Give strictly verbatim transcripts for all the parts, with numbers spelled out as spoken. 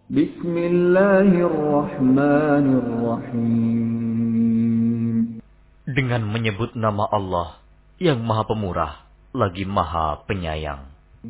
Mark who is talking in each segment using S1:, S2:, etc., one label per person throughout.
S1: Bismillahirrahmanirrahim.
S2: Dengan menyebut nama Allah yang Maha Pemurah lagi Maha Penyayang.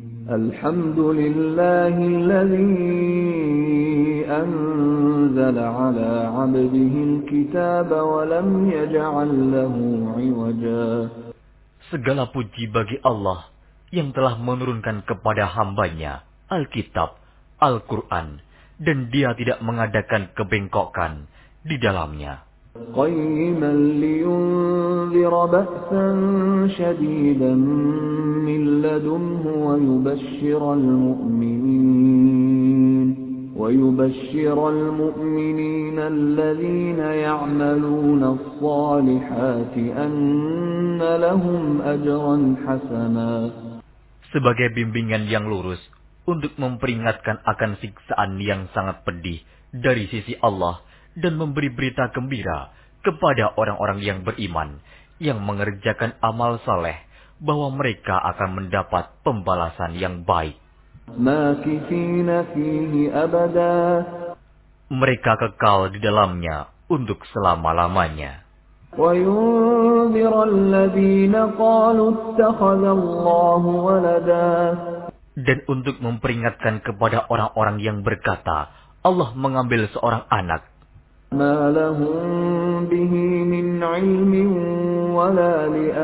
S1: Alhamdulillahilladzi anzala ala 'abdihi al-kitaba wa lam yaj'al lahu 'iwaja.
S2: Segala puji bagi Allah yang telah menurunkan kepada hambanya Alkitab, Al-Quran, dan dia tidak mengadakan kebengkokan di dalamnya.
S1: Qayyiman liyunzira ba'san shadidan min ladunhu wa yubashshiral mu'minin wa yubashshiral mu'minina alladhina ya'maluna as-salihati anna lahum ajran hasana.
S2: Sebagai bimbingan yang lurus untuk memperingatkan akan siksaan yang sangat pedih dari sisi Allah dan memberi berita gembira kepada orang-orang yang beriman yang mengerjakan amal saleh bahwa mereka akan mendapat pembalasan yang baik.
S1: Makithina fihi abada.
S2: Mereka kekal di dalamnya untuk selama-lamanya.
S1: وَيُنذِرَ الَّذِينَ قَالُوا اتَّخَذَ اللَّهُ وَلَدًا.
S2: Dan untuk memperingatkan kepada orang-orang yang berkata, Allah mengambil seorang anak.
S1: مَا لَهُم بِهِ مِنْ عِلْمٍ وَلَا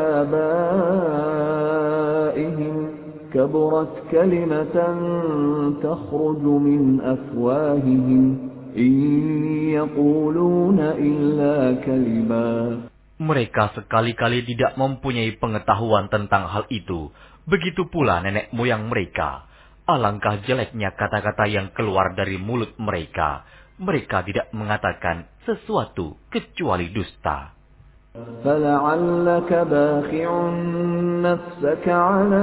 S1: لِآبَائِهِمْ كَبُرَتْ كَلِمَةً تَخْرُجُ مِنْ أَفْوَاهِهِمْ إِنْ يَقُولُونَ إِلَّا كَذِبًا.
S2: Mereka sekali-kali tidak mempunyai pengetahuan tentang hal itu. Begitu pula nenek moyang mereka. Alangkah jeleknya kata-kata yang keluar dari mulut mereka. Mereka tidak mengatakan sesuatu kecuali dusta.
S1: فَلَعَلَّكَ بَاخِعٌ نَفْسَكَ عَلَى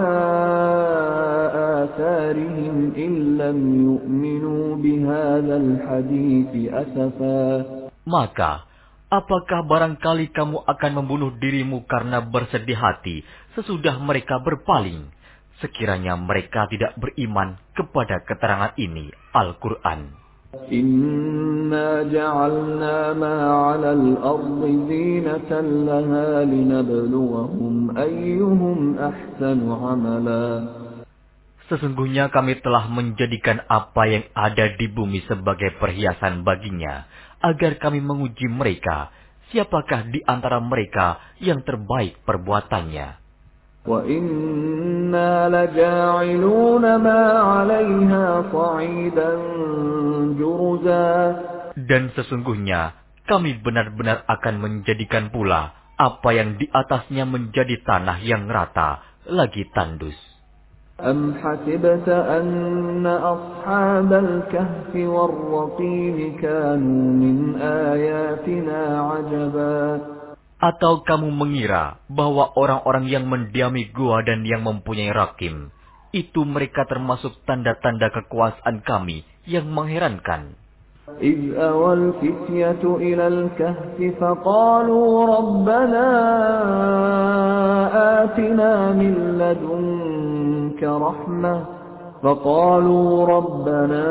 S1: آثَارِهِمْ إِن لَّمْ يُؤْمِنُوا بِهَذَا الْحَدِيثِ أَسَفًا.
S2: Maka, apakah barangkali kamu akan membunuh dirimu karena bersedih hati sesudah mereka berpaling, sekiranya mereka tidak beriman kepada keterangan ini, Al-Quran.
S1: Inna ja'alna ma 'alal ardi zinatan laha linabluwahum ayyuhum ahsanu 'amala.
S2: Sesungguhnya kami telah menjadikan apa yang ada di bumi sebagai perhiasan baginya, agar kami menguji mereka, siapakah di antara mereka yang terbaik perbuatannya.
S1: Wa inna laja'iluna ma 'alayha sa'idan juruza.
S2: Dan sesungguhnya kami benar-benar akan menjadikan pula apa yang di atasnya menjadi tanah yang rata, lagi tandus.
S1: Am hasibta anna ashabal kahfi war-raqim kanu min ayatina 'ajaba.
S2: Atau kamu mengira bahwa orang-orang yang mendiami gua dan yang mempunyai rakim, itu mereka termasuk tanda-tanda kekuasaan kami yang mengherankan.
S1: إِذْ أَوَى الْفِتْيَةُ إِلَى الْكَهْفِ فَقَالُوا رَبَّنَا آتِنَا مِن لَّدُنكَ رَحْمَةً فَقَالُوا رَبَّنَا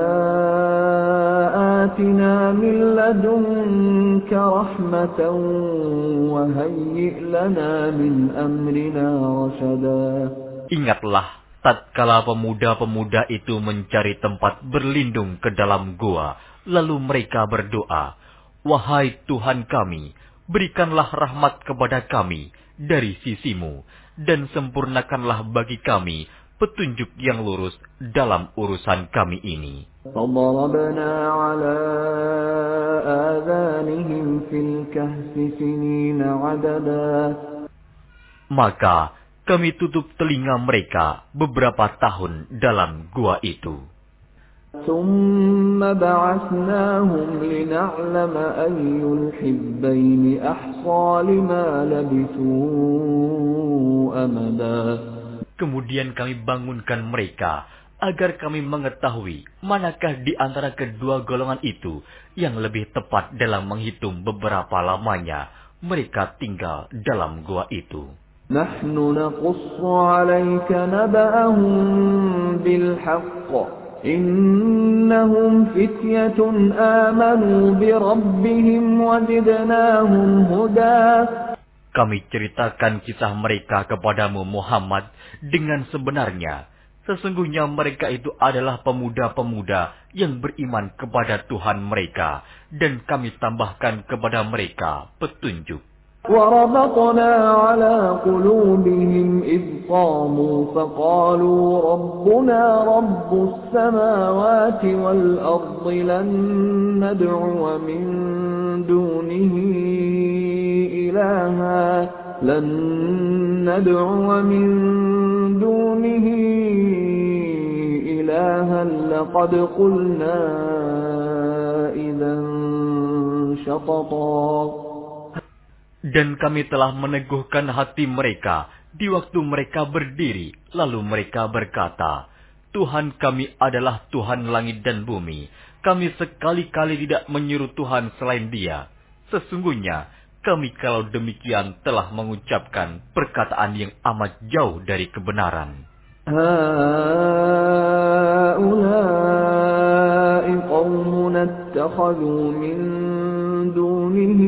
S1: آتِنَا مِن لَّدُنكَ رَحْمَةً وَهَيِّئْ لَنَا مِنْ أَمْرِنَا رَشَدًا.
S2: Ingatlah tatkala pemuda-pemuda itu mencari tempat berlindung ke dalam gua, lalu mereka berdoa, "Wahai Tuhan kami, berikanlah rahmat kepada kami dari sisimu, dan sempurnakanlah bagi kami petunjuk yang lurus dalam urusan kami ini."
S1: فَضَرَبْنَا عَلَى آذَانِهِمْ فِي الْكَهْفِ سِنِينَ عَدَدًا.
S2: Maka kami tutup telinga mereka beberapa tahun dalam gua itu.
S1: ثُمَّ بَعَثْنَاهُمْ لِنَعْلَمَ أَيُّ الْحِزْبَيْنِ أَحْصَىٰ لِمَا لَبِثُوا أَمَدًا.
S2: Kemudian kami bangunkan mereka, agar kami mengetahui manakah di antara kedua golongan itu yang lebih tepat dalam menghitung beberapa lamanya mereka tinggal dalam gua itu.
S1: نَحْنُ نَقُصُّ عَلَيْكَ نَبَأَهُم بِالْحَقِّ إنهم فتية آمنوا بربهم وزدناهم هدى.
S2: Kami ceritakan kisah mereka kepadamu Muhammad dengan sebenarnya. Sesungguhnya mereka itu adalah pemuda-pemuda yang beriman kepada Tuhan mereka. Dan kami tambahkan kepada mereka petunjuk.
S1: وَرَبَطْنَا عَلَى قُلُوبِهِمْ إِذْ قَامُوا فَقَالُوا رَبُّنَا رَبُّ السَّمَاوَاتِ وَالْأَرْضِ لَن نَّدْعُوَ مِن دُونِهِ إِلَٰهًا لَّن نَّدْعُوَ مِن دُونِهِ إِلَٰهًا لَّقَدْ قُلْنَا إِذًا شَطَطًا.
S2: Dan kami telah meneguhkan hati mereka di waktu mereka berdiri. Lalu mereka berkata, Tuhan kami adalah Tuhan langit dan bumi. Kami sekali-kali tidak menyuruh Tuhan selain Dia. Sesungguhnya kami kalau demikian telah mengucapkan perkataan yang amat jauh dari kebenaran.
S1: هَؤُلَاءِ قَوْمُنَا اتَّخَذُوا مِن دُونِهِ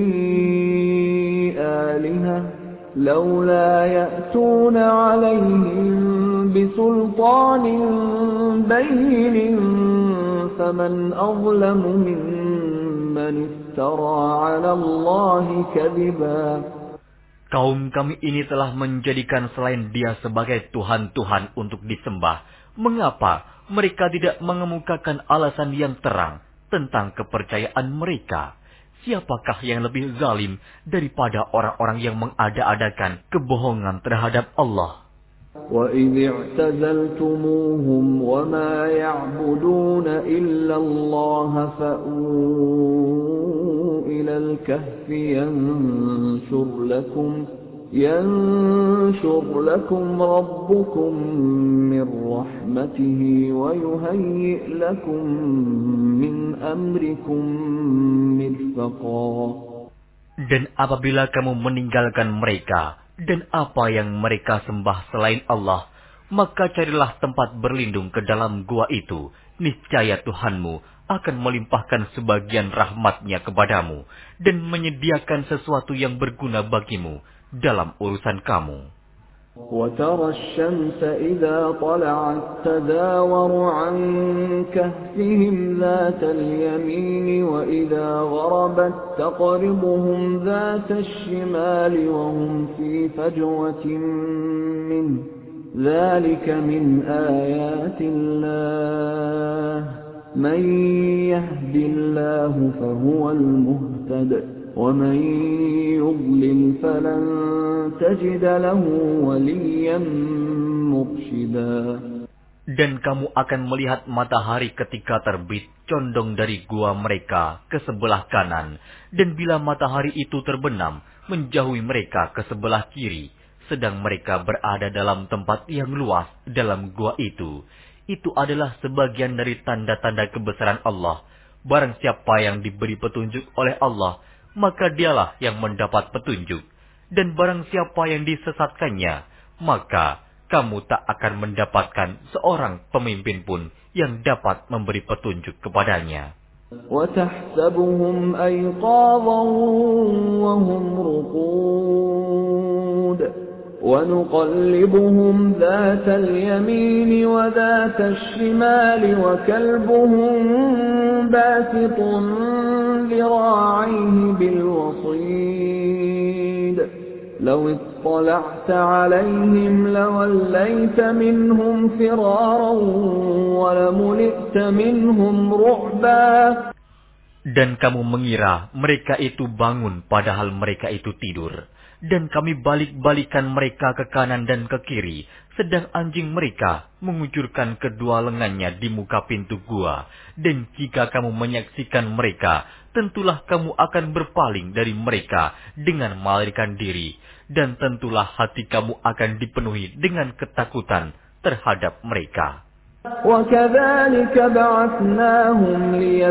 S1: آلِهَةً لَوْلَا يَأْتُونَ عَلَيْهِم بِسُلْطَانٍ بَيِّنٍ فَمَنْ أَظْلَمُ مِمَّنِ افْتَرَىٰ عَلَى اللَّهِ كَذِبًا.
S2: Kaum kami ini telah menjadikan selain Dia sebagai Tuhan-Tuhan untuk disembah. Mengapa mereka tidak mengemukakan alasan yang terang tentang kepercayaan mereka? Siapakah yang lebih zalim daripada orang-orang yang mengada-adakan kebohongan terhadap Allah?
S1: وَإِذِ اعْتَزَلْتُمُوهُمْ وَمَا يَعْبُدُونَ إِلَّا اللَّهَ فَأْوُوا إِلَى الْكَهْفِ يَنشُرْ لَكُمْ يَنشُرْ لَكُمْ رَبُّكُمْ مِنْ رَحْمَتِهِ وَيُهَيِّئْ لَكُمْ مِنْ أَمْرِكُمْ مِرْفَقًا.
S2: Dan apabila kamu meninggalkan mereka dan apa yang mereka sembah selain Allah, maka carilah tempat berlindung ke dalam gua itu. Niscaya Tuhanmu akan melimpahkan sebagian rahmatnya kepadamu dan menyediakan sesuatu yang berguna bagimu dalam urusan kamu.
S1: وَتَرَى الشَّمْسَ إِذَا طَلَعَتْ تَزَاوَرُ عَنْ كَهْفِهِمْ ذَاتَ الْيَمِينِ وَإِذَا غَرَبَتْ تَقْرِضُهُمْ ذَاتَ الشِّمَالِ وَهُمْ فِي فَجْوَةٍ مِّنْهُ ذَلِكَ مِنْ آيَاتِ اللَّهِ مَنْ يَهْدِ اللَّهُ فَهُوَ الْمُهْتَدِ وَمَنْ يُضْلِلْ فَلَنْ تَجِدَ لَهُ وَلِيًّا مُرْشِدًا.
S2: Dan kamu akan melihat matahari ketika terbit condong dari gua mereka ke sebelah kanan, dan bila matahari itu terbenam menjauhi mereka ke sebelah kiri, sedang mereka berada dalam tempat yang luas dalam gua itu. Itu adalah sebagian dari tanda-tanda kebesaran Allah. Barang siapa yang diberi petunjuk oleh Allah, maka dialah yang mendapat petunjuk. Dan barang siapa yang disesatkannya, maka kamu tak akan mendapatkan seorang pemimpin pun yang dapat memberi petunjuk kepadanya.
S1: وَتَحْسَبُهُمْ أَيْقَاظًا وَهُمْ رُقُودٌ وَنُقَلِّبُهُمْ ذَاتَ الْيَمِينِ وَذَاتَ الشِّمَالِ وَكَلْبُهُمْ بَاسِطٌ ذِرَاعَيْهِ بِالْوَصِيدِ لَوِ اطَّلَعْتَ عَلَيْهِمْ لَوَلَّيْتَ مِنْهُمْ فِرَارًا وَلَمُلِئْتَ مِنْهُمْ رُعْبًا.
S2: Dan kamu mengira mereka itu bangun padahal mereka itu tidur. Dan kami balik-balikan mereka ke kanan dan ke kiri, sedang anjing mereka mengucurkan kedua lengannya di muka pintu gua. Dan jika kamu menyaksikan mereka, tentulah kamu akan berpaling dari mereka dengan melarikan diri. Dan tentulah hati kamu akan dipenuhi dengan ketakutan terhadap mereka.
S1: وَكَذَلِكَ بَعَثْنَاهُمْ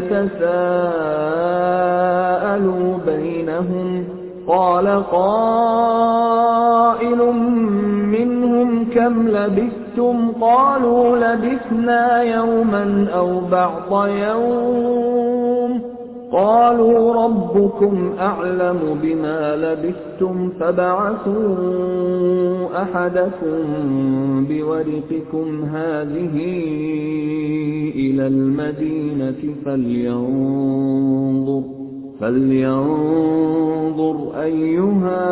S1: لِيَتَسَاءَلُوا بَيْنَهُمْ قَالَ قَائِلٌ مِّنْهُمْ كَمْ لَبِثْتُمْ لبثتم قالوا لبثنا يوما أو بعض يوم قالوا ربكم أعلم بما لبثتم فابعثوا أحدكم بورقكم هذه إلى المدينة فلينظر فلينظر أيها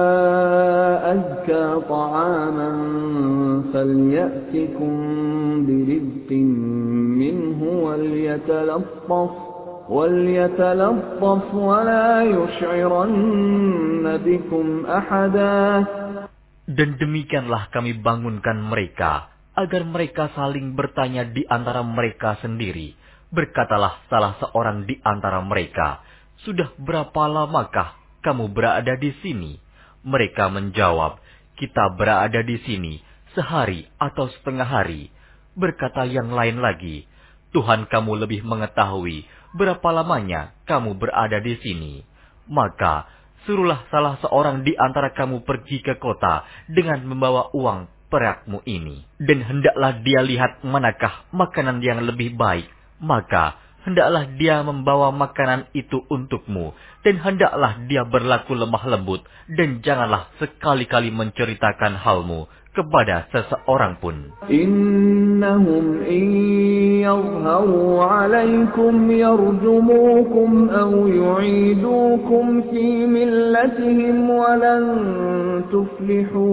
S1: أزكى طعاما فليأتكم برزق منه وليتلطف وليتلطف ولا يشعرن بكم أحدا.
S2: Dan demikianlah kami bangunkan mereka, agar mereka saling bertanya di antara mereka sendiri. Berkatalah salah seorang di antara mereka, "Sudah berapa lamakah kamu berada di sini?" Mereka menjawab, "Kita berada di sini sehari atau setengah hari." Berkata yang lain lagi, "Tuhan kamu lebih mengetahui berapa lamanya kamu berada di sini. Maka suruhlah salah seorang di antara kamu pergi ke kota dengan membawa uang perakmu ini. Dan hendaklah dia lihat manakah makanan yang lebih baik. Maka hendaklah dia membawa makanan itu untukmu. Dan hendaklah dia berlaku lemah lembut. Dan janganlah sekali-kali menceritakan halmu kepada seseorang pun.
S1: Innahum in yadhharu 'alaykum yarjumukum aw yu'idukum fi millatihim wa lan tuflihu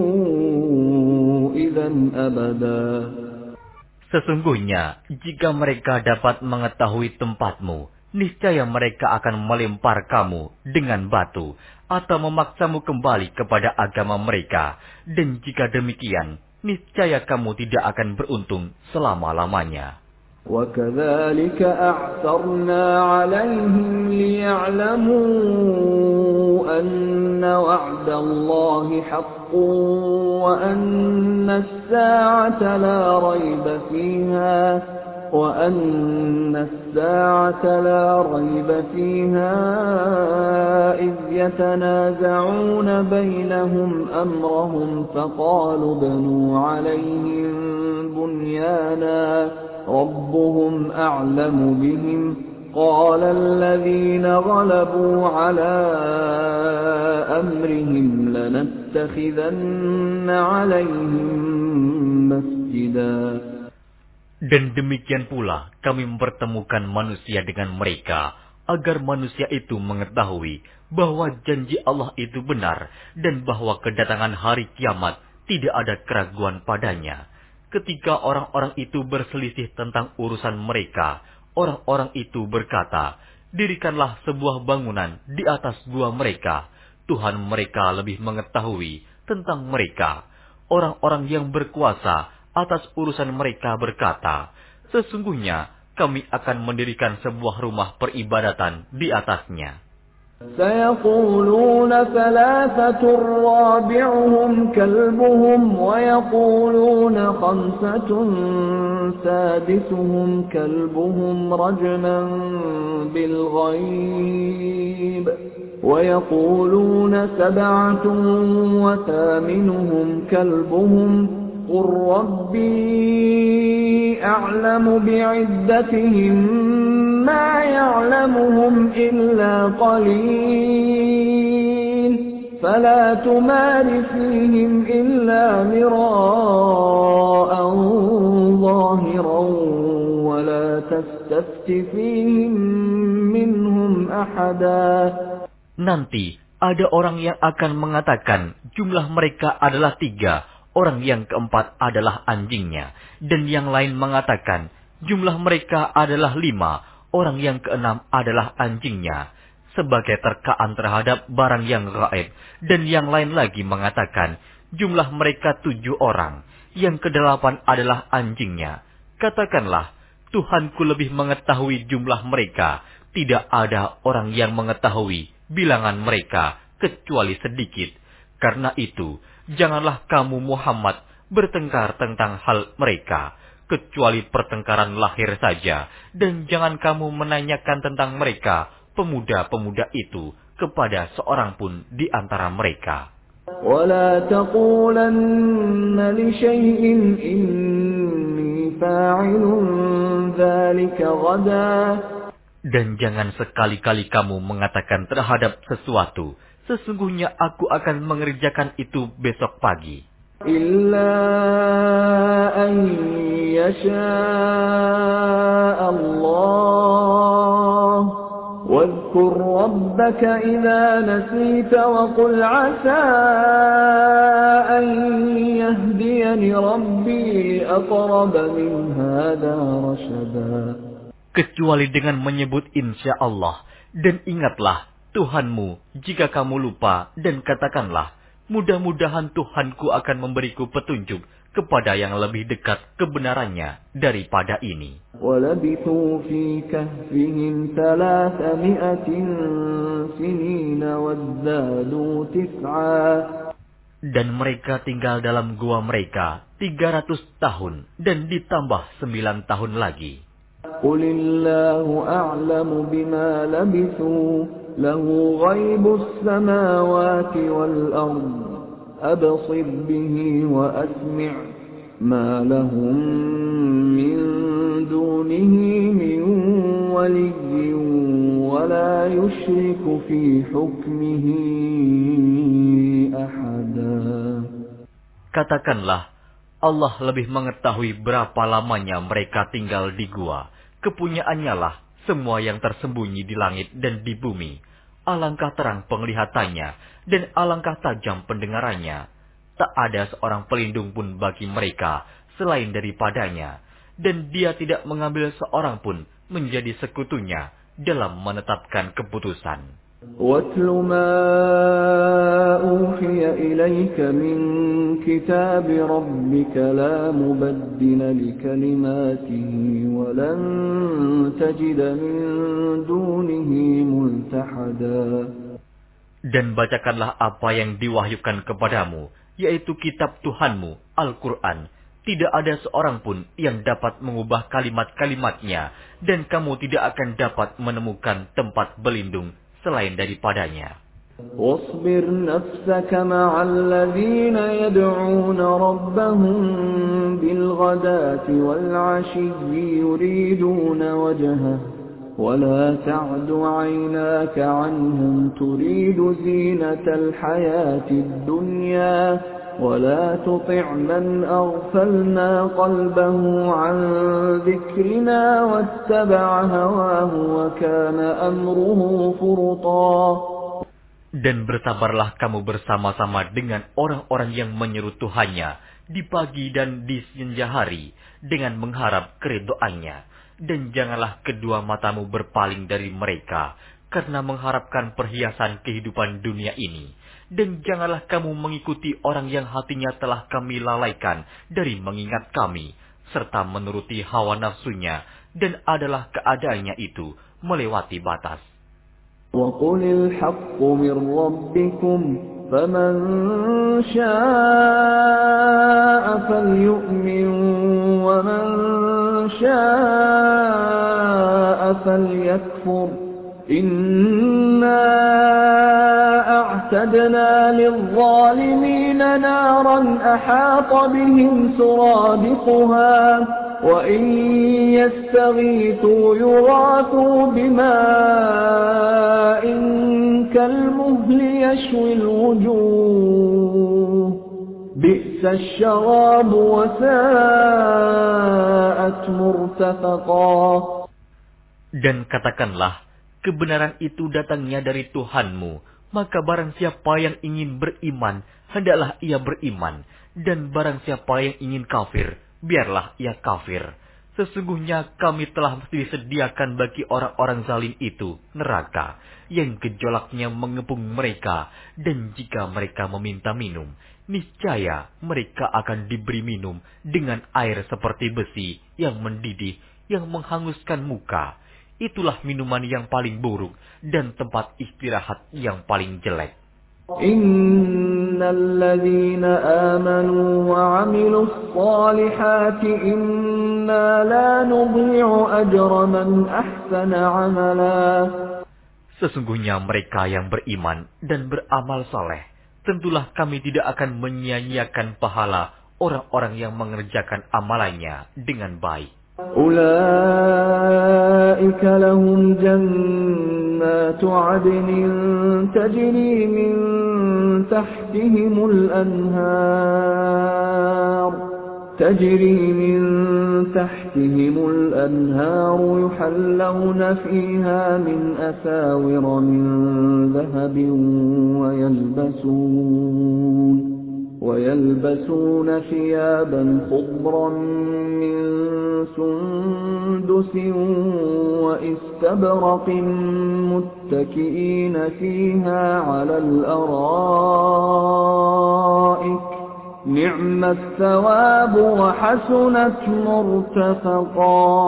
S1: idzan abada.
S2: Sesungguhnya, jika mereka dapat mengetahui tempatmu, niscaya mereka akan melempar kamu dengan batu atau memaksamu kembali kepada agama mereka. Dan jika demikian, niscaya kamu tidak akan beruntung selama-lamanya.
S1: وَكَذَلِكَ أَعْثَرْنَا عَلَيْهِمْ لِيَعْلَمُوا أَنَّ وَعْدَ اللَّهِ حَقٌّ وَأَنَّ السَّاعَةَ لَا رَيْبَ فِيهَا وَأَنَّ السَّاعَةَ لَا رَيْبَ فِيهَا إِذْ يَتَنَازَعُونَ بَيْنَهُمْ أَمْرَهُمْ فَقَالُوا ابْنُوا عَلَيْهِمْ بُنْيَانًا رَبُّهُمْ أَعْلَمُ بِهِمْ قَالَ الَّذِينَ غَلَبُوا عَلَى أَمْرِهِمْ لَنَتَّخِذَنَّ عَلَيْهِمْ مَسْجِدًا.
S2: Dan demikian pula kami mempertemukan manusia dengan mereka, agar manusia itu mengetahui bahwa janji Allah itu benar, dan bahwa kedatangan hari kiamat tidak ada keraguan padanya. Ketika orang-orang itu berselisih tentang urusan mereka, orang-orang itu berkata, "Dirikanlah sebuah bangunan di atas gua mereka. Tuhan mereka lebih mengetahui tentang mereka." Orang-orang yang berkuasa atas urusan mereka berkata, "Sesungguhnya kami akan mendirikan sebuah rumah peribadatan di atasnya."
S1: سَيَقُولُونَ ثَلَاثَةٌ رَّابِعُهُمْ كَلْبُهُمْ وَيَقُولُونَ خَمْسَةٌ سَادِسُهُمْ كَلْبُهُمْ رَجْمًا بِالْغَيْبِ وَيَقُولُونَ سَبْعَةٌ وَثَامِنُهُمْ كَلْبُهُمْ قُل رَّبِّي أَعْلَمُ بِعِدَّتِهِم مَّا يَعْلَمُهُمْ إِلَّا قَلِيلٌ فَلَا تُمَارِ فِيهِمْ إِلَّا مِرَاءً ظَاهِرًا وَلَا تَسْتَفْتِ فِيهِم مِّنْهُمْ أَحَدًا.
S2: Nanti ada orang yang akan mengatakan jumlah mereka adalah tiga. Orang yang keempat adalah anjingnya. Dan yang lain mengatakan jumlah mereka adalah lima. Orang yang keenam adalah anjingnya. Sebagai terkaan terhadap barang yang gaib. Dan yang lain lagi mengatakan jumlah mereka tujuh orang. Yang kedelapan adalah anjingnya. Katakanlah, Tuhanku lebih mengetahui jumlah mereka. Tidak ada orang yang mengetahui bilangan mereka kecuali sedikit. Karena itu, janganlah kamu Muhammad bertengkar tentang hal mereka, kecuali pertengkaran lahir saja, dan jangan kamu menanyakan tentang mereka, pemuda-pemuda itu, kepada seorang pun di antara mereka.
S1: ولا تقولن لشيء إني فاعل ذلك غدا.
S2: Dan jangan sekali-kali kamu mengatakan terhadap sesuatu, sesungguhnya aku akan mengerjakan itu besok pagi.
S1: Illa an yasha Allah. Wadhkur rabbaka idza nasita wa qul asa an yahdiyani rabbi aqrab min hadha rashada.
S2: Kecuali dengan menyebut insya Allah. Dan ingatlah Tuhanmu jika kamu lupa dan katakanlah, mudah-mudahan Tuhanku akan memberiku petunjuk kepada yang lebih dekat kebenarannya daripada ini.
S1: وَلَبِثُوا فِي كَهْفِهِمْ ثَلَاثَمِائَةٍ سِنِينَ وَازْدَادُوا تِسْعًا.
S2: Dan mereka tinggal dalam gua mereka tiga ratus tahun dan ditambah sembilan tahun lagi.
S1: قُلِ اللَّهُ أَعْلَمُ بِمَا لَبِثُوا لَهُ غَيْبُ السَّمَاوَاتِ وَالْأَرْضِ أَبْصِرْ بِهِ وَأَسْمِعْ مَا لَهُم مِّن دُونِهِ مِن وَلِيٍّ وَلَا يُشْرِكُ فِي حُكْمِهِ أَحَدًا.
S2: Katakanlah, Allah lebih mengetahui berapa lamanya mereka tinggal di gua. Kepunyaannya lah semua yang tersembunyi di langit dan di bumi. Alangkah terang penglihatannya dan alangkah tajam pendengarannya. Tak ada seorang pelindung pun bagi mereka selain daripadanya. Dan dia tidak mengambil seorang pun menjadi sekutunya dalam menetapkan keputusan.
S1: وَاتْلُ مَا أُوحِيَ إِلَيْكَ مِنْ كِتَابِ رَبِّكَ لَا مُبَدِّلَ لِكَلِمَاتِهِ وَلَنْ تَجِدَ مِنْ دُونِهِ مُلْتَحَدًا.
S2: Dan bacakanlah apa yang diwahyukan kepadamu, yaitu kitab Tuhanmu, Al-Quran. Tidak ada seorang pun yang dapat mengubah kalimat-kalimatnya, dan kamu tidak akan dapat menemukan tempat berlindung selain daripadanya.
S1: واصبر نفسك مع الذين يدعون ربهم بالغداة والعشي يريدون وجهه ولا تعد عيناك عنهم تريد زينة الحياة الدنيا ولا تطع من أغفلنا قلبه عن ذكرنا واتبع هواه وكان أمره فرطا.
S2: Dan bersabarlah kamu bersama-sama dengan orang-orang yang menyeru Tuhannya di pagi dan di senja hari dengan mengharap keridhaannya. Dan janganlah kedua matamu berpaling dari mereka karena mengharapkan perhiasan kehidupan dunia ini. Dan janganlah kamu mengikuti orang yang hatinya telah kami lalaikan dari mengingat kami, serta menuruti hawa nafsunya, dan adalah keadaannya itu melewati batas.
S1: وَقُلِ الْحَقُّ مِنْ رَبِّكُمْ فَمَنْ شَاءَ فَلْيُؤْمِنْ وَمَنْ شَاءَ فَلْيَكْفُرْ إِنَّا أَعْتَدْنَا لِلظَّالِمِينَ نَارًا أَحَاطَ بِهِمْ سُرَادِقُهَا وَإِنْ يَسْتَغِيثُوا يُغَاثُوا بِمَاءٍ كَالْمُهْلِ يَشْوِي الْوُجُوهَ بِئْسَ الشَّرَابُ وَسَاءَتْ مُرْتَفَقًا.
S2: Dan katakanlah, kebenaran itu datangnya dari Tuhanmu, maka barang siapa yang ingin beriman, hendaklah ia beriman, dan barang siapa yang ingin kafir, biarlah ia kafir. Sesungguhnya kami telah disediakan bagi orang-orang zalim itu neraka, yang gejolaknya mengepung mereka, dan jika mereka meminta minum, niscaya mereka akan diberi minum dengan air seperti besi yang mendidih, yang menghanguskan muka. Itulah minuman yang paling buruk dan tempat istirahat yang paling jelek.
S1: Innal ladzina amanu wa 'amilus shalihati inna la nudhi'u ajra man ahsana 'amala.
S2: Sesungguhnya mereka yang beriman dan beramal saleh, tentulah kami tidak akan menyia-nyiakan pahala orang-orang yang mengerjakan amalannya dengan baik.
S1: أولئك لهم جنات عدن تجري من تحتهم الأنهار تجري من تحتهم الأنهار يحلون فيها من أساور من ذهب ويلبسون ويلبسون ثيابا خضرا من سندس واستبرق متكئين فيها على الأرائك نعم الثواب وحسنت مرتفقا.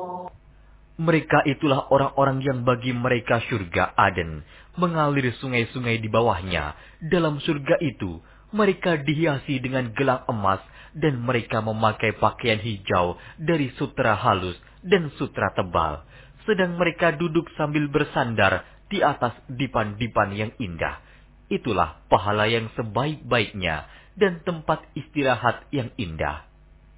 S2: Mereka itulah orang-orang yang bagi mereka surga Aden, mengalir sungai-sungai di bawahnya. Dalam surga itu, mereka dihiasi dengan gelang emas dan mereka memakai pakaian hijau dari sutra halus dan sutra tebal. Sedang mereka duduk sambil bersandar di atas dipan-dipan yang indah. Itulah pahala yang sebaik-baiknya dan tempat istirahat yang indah.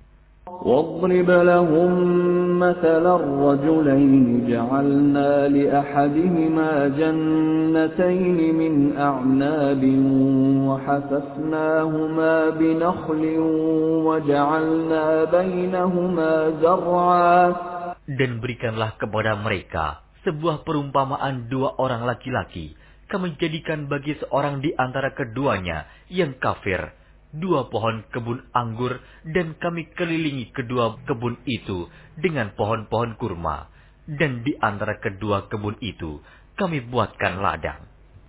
S1: واضرب لهم مثل الرجلين جعلنا لأحدهما جنتين من أعناب وحففناهما بنخل وجعلنا بينهما زرعا.
S2: Dan berikanlah kepada mereka sebuah perumpamaan dua orang laki-laki. Kami jadikan bagi seorang di antara keduanya yang kafir dua pohon kebun anggur, dan kami kelilingi kedua kebun itu dengan pohon-pohon kurma. Dan di antara kedua kebun itu, kami buatkan ladang.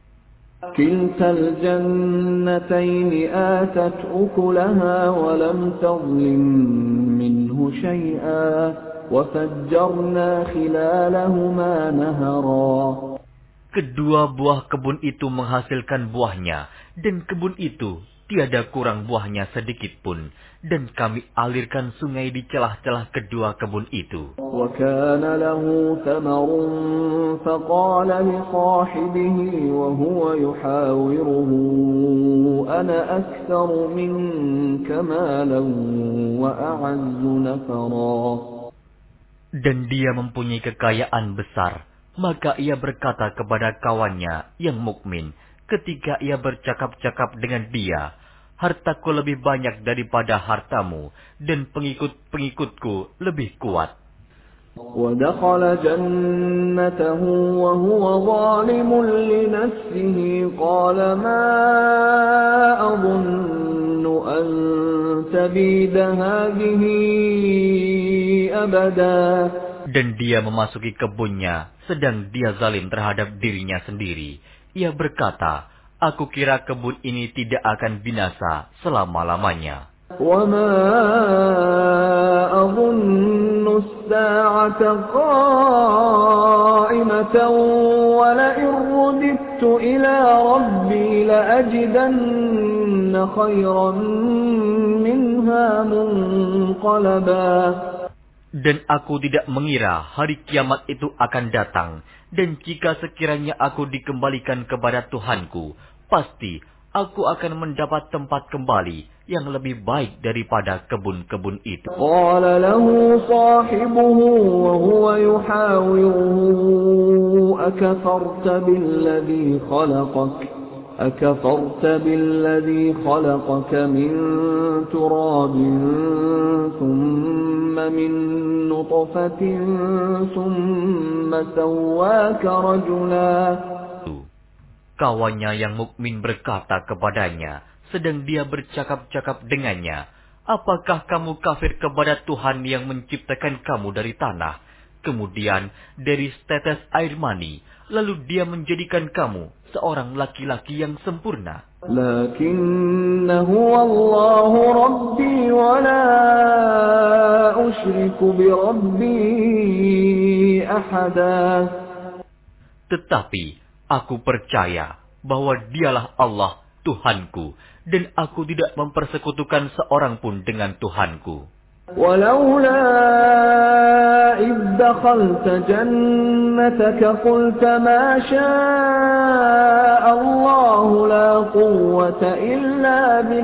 S1: Kiltal jannataini atat ukulaha wa lam tadlim minhu syai'a wa fajjarna khilalahuma nahara.
S2: Kedua buah kebun itu menghasilkan buahnya, dan kebun itu tiada kurang buahnya sedikit pun, dan kami alirkan sungai di celah-celah kedua kebun itu.
S1: وَكَانَ لَهُ ثَمَرٌ فَقَالَ لِصَاحِبِهِ وَهُوَ يُحَاوِرُهُ أَنَا أَكْثَرُ مِنكَ مَالًا وَأَعَزُّ نَفَرًا.
S2: Dan dia mempunyai kekayaan besar, maka ia berkata kepada kawannya yang mukmin ketika ia bercakap-cakap dengan dia, hartaku lebih banyak daripada hartamu, dan pengikut-pengikutku lebih kuat.
S1: وَدَخَلَ جَنَّتَهُ وَهُوَ ظَالِمٌ لِنَفْسِهِ قَالَ مَا أَظُنُّ أَن تَبِيدَ هَٰذِهِ أَبَدًا.
S2: Dan dia memasuki kebunnya, sedang dia zalim terhadap dirinya sendiri. Ia berkata, aku kira kebun ini tidak akan binasa selama-lamanya.
S1: وَمَا أَظُنُّ السَّاعَةَ قَائِمَةً وَلَئِن رُّدِدتُّ إِلَىٰ رَبِّي لَأَجِدَنَّ خَيْرًا مِّنْهَا مُنقَلَبًا.
S2: Dan aku tidak mengira hari kiamat itu akan datang. Dan jika sekiranya aku dikembalikan kepada Tuhanku, pasti aku akan mendapat tempat kembali yang lebih baik daripada kebun-kebun itu.
S1: Qala lahu sahibuhu wa huwa yuhawiruhu akafarta billadhi khalaqak akafarta billadhi khalaqaka min turabin thumma min nutfatin thumma sawwaka rajula.
S2: Kawannya yang mukmin berkata kepadanya, sedang dia bercakap-cakap dengannya, apakah kamu kafir kepada Tuhan yang menciptakan kamu dari tanah, kemudian dari setetes air mani, lalu dia menjadikan kamu seorang laki-laki yang sempurna?
S1: Lakinna huwa Allahu Rabbi wa la usyriku bi Rabbi ahada.
S2: Tetapi aku percaya bahwa dialah Allah Tuhanku, dan aku tidak mempersekutukan seorang pun dengan Tuhanku.
S1: ولولا إذ دخلت جنتك قلت ما شاء الله لا قوة إلا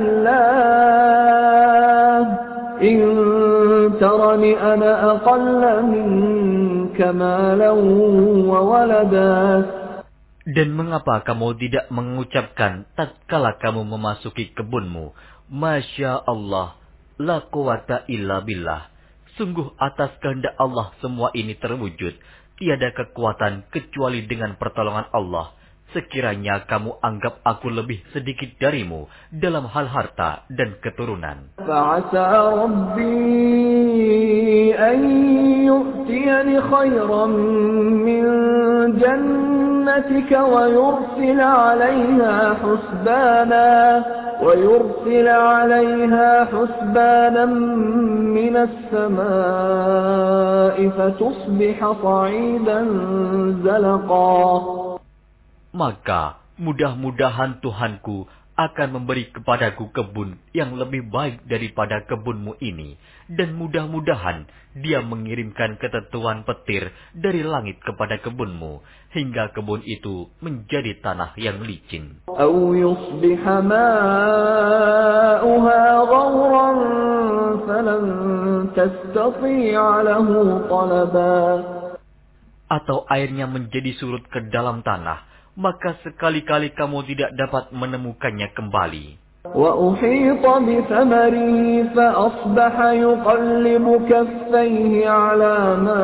S1: بالله إن ترني أنا أقل منك مالا وولدا.
S2: Dan mengapa kamu tidak mengucapkan tatkala kamu memasuki kebunmu, Masya Allah, la quwata illa billah. Sungguh atas kehendak Allah semua ini terwujud. Tiada kekuatan kecuali dengan pertolongan Allah. Sekiranya kamu anggap aku lebih sedikit darimu dalam hal harta dan keturunan.
S1: فَعَسَى رَبِّي أَن يُؤْتِيَنِ خَيْرًا مِّن جَنَّتِكَ وَيُرْسِلَ عَلَيْهَا حُسْبَانًا وَيُرْسِلَ عَلَيْهَا حُسْبَانًا مِّنَ السَّمَاءِ فَتُصْبِحَ صَعِيدًا زَلَقًا.
S2: Maka mudah-mudahan Tuhanku akan memberi kepadaku kebun yang lebih baik daripada kebunmu ini. Dan mudah-mudahan dia mengirimkan ketentuan petir dari langit kepada kebunmu, hingga kebun itu menjadi tanah yang licin.
S1: أَوْ يُصْبِحَ مَاؤُهَا غَوْرًا فَلَن تَسْتَطِيعَ لَهُ طَلَبًا.
S2: Atau airnya menjadi surut ke dalam tanah, maka sekali-kali kamu tidak dapat menemukannya kembali.
S1: وَأُحِيطَ بِثَمَرِهِ فَأَصْبَحَ يُقَلِّبُ كَفَّيْهِ عَلَى مَا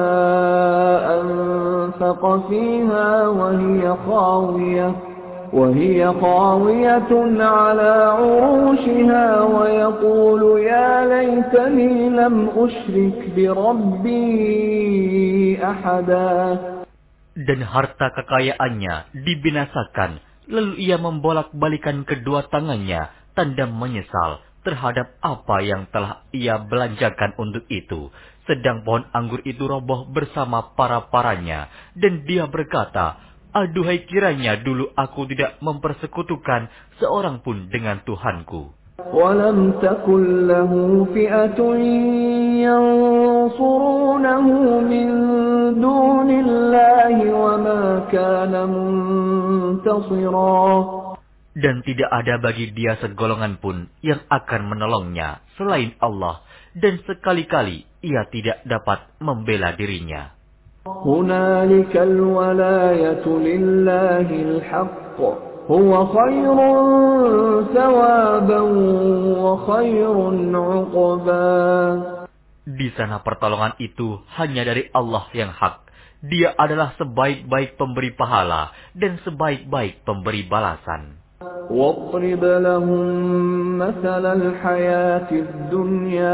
S1: أَنفَقَ فِيهَا وَهِيَ خَاوِيَةٌ وَهِيَ خَاوِيَةٌ عَلَى عُرُوشِهَا وَيَقُولُ يَا لَيْتَنِي لَمْ أُشْرِكْ بِرَبِّي أَحَدًا.
S2: Dan harta kekayaannya dibinasakan, lalu ia membolak-balikan kedua tangannya, tanda menyesal terhadap apa yang telah ia belanjakan untuk itu. Sedang pohon anggur itu roboh bersama para-paranya, dan dia berkata, aduhai kiranya dulu aku tidak mempersekutukan seorang pun dengan Tuhanku.
S1: وَلَمْ تَكُنْ لَهُ فِئَةٌ يَنْصُرُونَهُ مِنْ دُونِ اللَّهِ وَمَا كَانَ مُنْتَصِرًا.
S2: Dan tidak ada bagi dia segolongan pun yang akan menolongnya selain Allah, dan sekali-kali ia tidak dapat membela dirinya.
S1: هُنَالِكَ الْوَلَايَةُ لِلَّهِ الْحَقِّ هُوَ خَيْرٌ ثَوَابًا وَخَيْرٌ عُقْبًا.
S2: Di sana pertolongan itu hanya dari Allah yang hak. Dia adalah sebaik-baik pemberi pahala dan sebaik-baik pemberi balasan.
S1: وَاضْرِبْ لَهُم مَّثَلَ الْحَيَاةِ الدُّنْيَا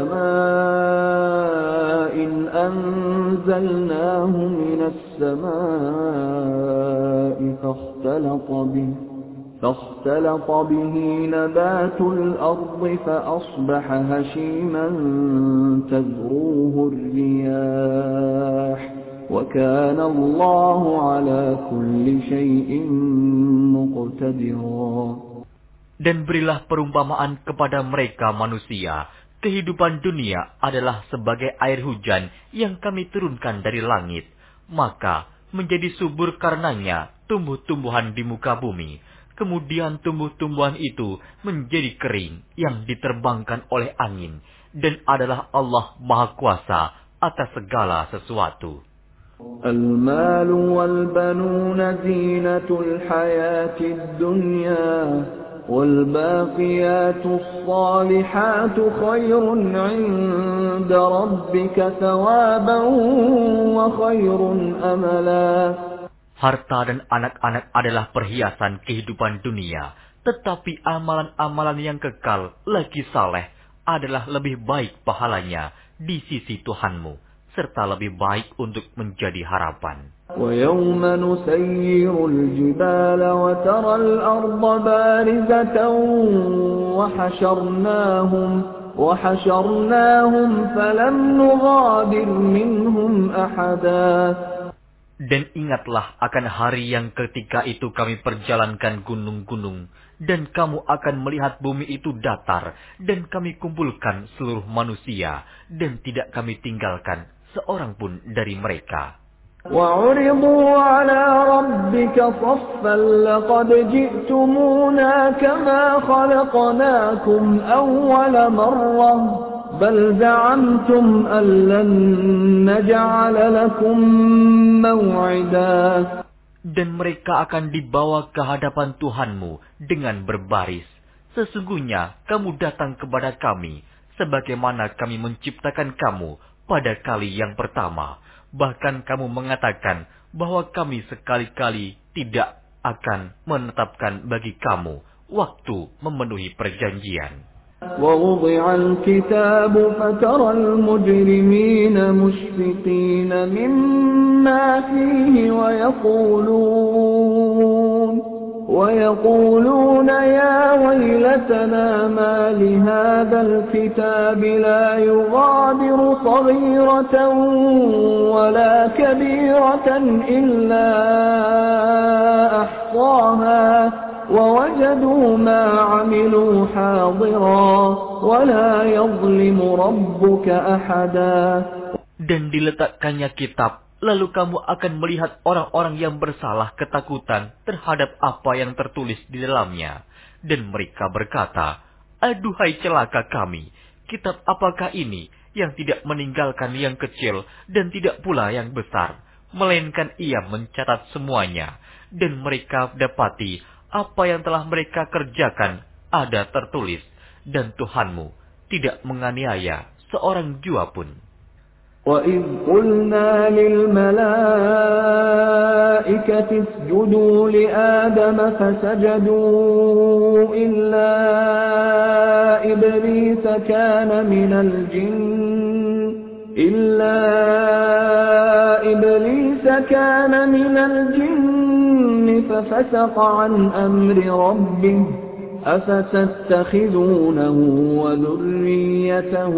S1: كَمَاءٍ أَنزَلْنَاهُ مِنَ السَّمَاءِ فَاخْتَلَطَ بِهِ فاختلط به نبات الأرض فأصبح هشيما تذروه الرياح وكان الله على كل شيء مقتدرا.
S2: Dan berilah perumpamaan kepada mereka manusia, kehidupan dunia adalah sebagai air hujan yang kami turunkan dari langit, maka menjadi subur karenanya tumbuh-tumbuhan di muka bumi. Kemudian tumbuh-tumbuhan itu menjadi kering yang diterbangkan oleh angin, dan adalah Allah Maha Kuasa atas segala sesuatu.
S1: Al-malu wal-banuna zinatul hayatid dunya wal-baqiyatus salihatu khairun 'inda rabbika thawaban wa khairun amala.
S2: Harta dan anak-anak adalah perhiasan kehidupan dunia, tetapi amalan-amalan yang kekal lagi saleh adalah lebih baik pahalanya di sisi Tuhanmu, serta lebih baik untuk menjadi harapan.
S1: وَيَوْمَ نُسَيِّرُ الْجِبَالَ وَتَرَى الْأَرْضَ بَارِزَةً وَحَشَرْنَاهُمْ وَحَشَرْنَاهُمْ فَلَمْ نُغَادِرْ مِنْهُمْ أَحَدًا.
S2: Dan ingatlah akan hari yang ketika itu kami perjalankan gunung-gunung, Dan kamu akan melihat bumi itu datar, dan kami kumpulkan seluruh manusia, dan tidak kami tinggalkan seorang pun dari mereka.
S1: وَعُرِضُوا عَلَى رَبِّكَ صَفًّا لَقَدْ جِئْتُمُونَا كَمَا خَلَقْنَاكُمْ أَوَّلَ مَرَّةٍ بَلْ زَعَمْتُمْ أَن لَّن نَّجْعَلَ لَكُم مَّوْعِدًا.
S2: Dan mereka akan dibawa ke hadapan Tuhanmu dengan berbaris. Sesungguhnya kamu datang kepada kami, sebagaimana kami menciptakan kamu pada kali yang pertama. Bahkan kamu mengatakan bahwa kami sekali-kali tidak akan menetapkan bagi kamu waktu memenuhi perjanjian.
S1: وَوُضِعَ الْكِتَابُ فَتَرَى الْمُجْرِمِينَ مُشْفِقِينَ مِمَّا فِيهِ وَيَقُولُونَ وَيَقُولُونَ يَا وَيْلَتَنَا مَا لِهَذَا الْكِتَابِ لَا يُغَادِرُ صَغِيرَةً وَلَا كَبِيرَةً إِلَّا أَحْصَاهَا وَوَجَدُوا مَا عَمِلُوا حَاضِرًا وَلَا يَظْلِمُ رَبُّكَ أَحَدًا.
S2: Dan diletakkannya kitab, lalu kamu akan melihat orang-orang yang bersalah ketakutan terhadap apa yang tertulis di dalamnya. Dan mereka berkata, aduhai celaka kami, kitab apakah ini yang tidak meninggalkan yang kecil dan tidak pula yang besar, melainkan ia mencatat semuanya. Dan mereka dapati apa yang telah mereka kerjakan ada tertulis, dan Tuhanmu tidak menganiaya seorang jua pun.
S1: وَإِذْ قُلْنَا لِلْمَلَائِكَةِ اسْجُدُوا لِآدَمَ فَسَجَدُوا إِلَّا إِبْلِيسَ كَانَ مِنَ الْجِنِّ إِلَّا إِبْلِيسَ كَانَ مِنَ الْجِنِّ فَفَسَقَ عَنْ أَمْرِ رَبِّهِ أَفَتَتَّخِذُونَهُ وَذُرِّيَّتَهُ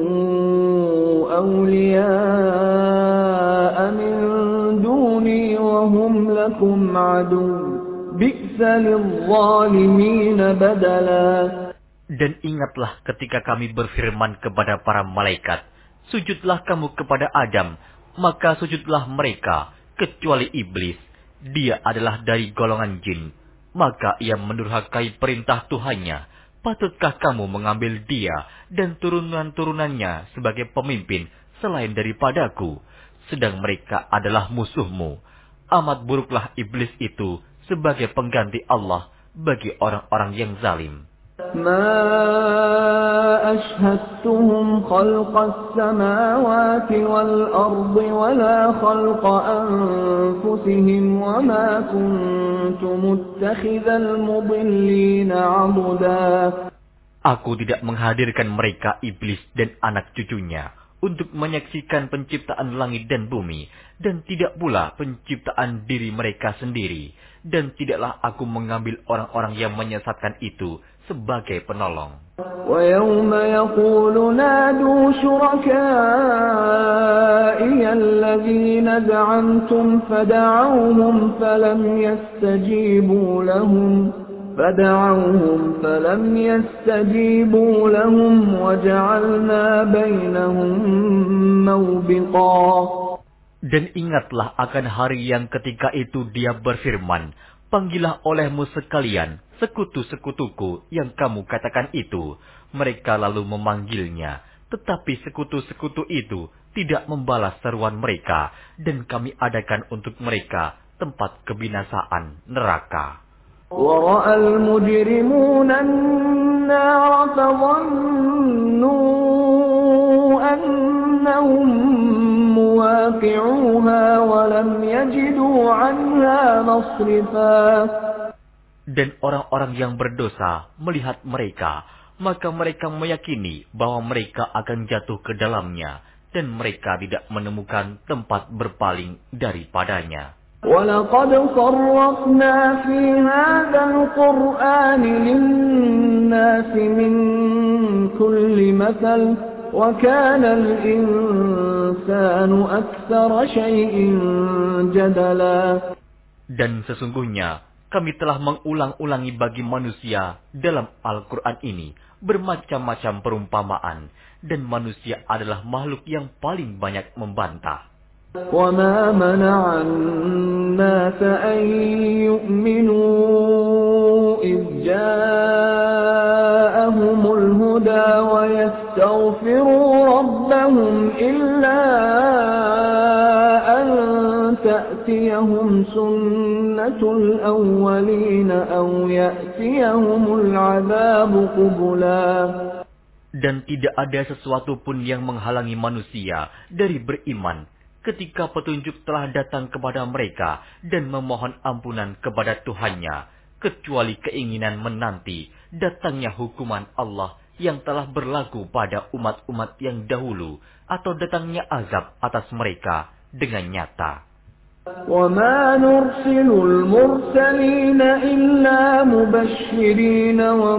S1: أَوْلِيَاءَ مِن دُونِي وَهُمْ لَكُمْ عَدُوٌّ بِئْسَ لِلظَّالِمِينَ بَدَلًا.
S2: Dan ingatlah ketika kami berfirman kepada para malaikat, sujudlah kamu kepada Adam, maka sujudlah mereka, kecuali iblis. Dia adalah dari golongan jin. Maka ia mendurhakai perintah Tuhannya. Patutkah kamu mengambil dia dan turunan-turunannya sebagai pemimpin selain daripadaku? Sedang mereka adalah musuhmu. Amat buruklah iblis itu sebagai pengganti Allah bagi orang-orang yang zalim.
S1: مَا أَشْهَدتُّهُمْ خَلْقَ السَّمَاوَاتِ وَالْأَرْضِ وَلَا خَلْقَ أَنفُسِهِمْ وَمَا كُنتُ مُتَّخِذَ الْمُضِلِّينَ عَضُدًا.
S2: Aku tidak menghadirkan mereka iblis dan anak cucunya untuk menyaksikan penciptaan langit dan bumi, dan tidak pula penciptaan diri mereka sendiri, dan tidaklah aku mengambil orang-orang yang menyesatkan itu sebagai penolong.
S1: وَيَوْمَ يَقُولُ نَادُوا شُرَكَائِيَ الَّذِينَ زَعَمْتُمْ فَدَعَوْهُمْ فَلَمْ يَسْتَجِيبُوا لَهُمْ فَدَعَوْهُمْ فَلَمْ يَسْتَجِيبُوا لَهُمْ وَجَعَلْنَا بَيْنَهُمْ مَوْبِقًا.
S2: Dan ingatlah akan hari yang ketika itu dia berfirman, panggillah olehmu sekalian sekutu-sekutuku yang kamu katakan itu. Mereka lalu memanggilnya, tetapi sekutu-sekutu itu tidak membalas seruan mereka, dan kami adakan untuk mereka tempat kebinasaan neraka.
S1: وَرَأَى الْمُجْرِمُونَ النَّارَ فَظَنُّوا أَنَّهُمْ مُوَاقِعُوهَا وَلَمْ يَجِدُوا عَنْهَا مَصْرِفًا.
S2: Dan orang-orang yang berdosa melihat mereka, maka mereka meyakini bahwa mereka akan jatuh ke dalamnya, dan mereka tidak menemukan tempat berpaling daripadanya.
S1: وَلَقَدْ صَرَّفْنَا فِي هَذَا الْقُرْآنِ لِلنَّاسِ مِنْ كُلِّ مَثَلٍ وَكَانَ الْإِنْسَانُ أَكْثَرَ شَيْءٍ جَدَلًا.
S2: Dan sesungguhnya kami telah mengulang-ulangi bagi manusia dalam Al-Quran ini bermacam-macam perumpamaan, dan manusia adalah makhluk yang paling banyak membantah.
S1: وَمَا مَنَعَ النَّاسَ أَن يُؤْمِنُوا إِذْ جَاءَهُمُ الْهُدَى وَيَسْتَغْفِرُوا رَبَّهُمْ إِلَّا أَن تَأْتِيَهُمْ سُنَّةُ الْأَوَّلِينَ أَوْ يَأْتِيَهُمُ الْعَذَابُ قُبُلًا.
S2: Dan tidak ada sesuatu pun yang menghalangi manusia dari beriman ketika petunjuk telah datang kepada mereka dan memohon ampunan kepada Tuhannya, kecuali keinginan menanti datangnya hukuman Allah yang telah berlaku pada umat-umat yang dahulu, atau datangnya azab atas mereka dengan nyata.
S1: وَمَا نُرْسِلُ الْمُرْسَلِينَ إِلَّا مُبَشِّرِينَ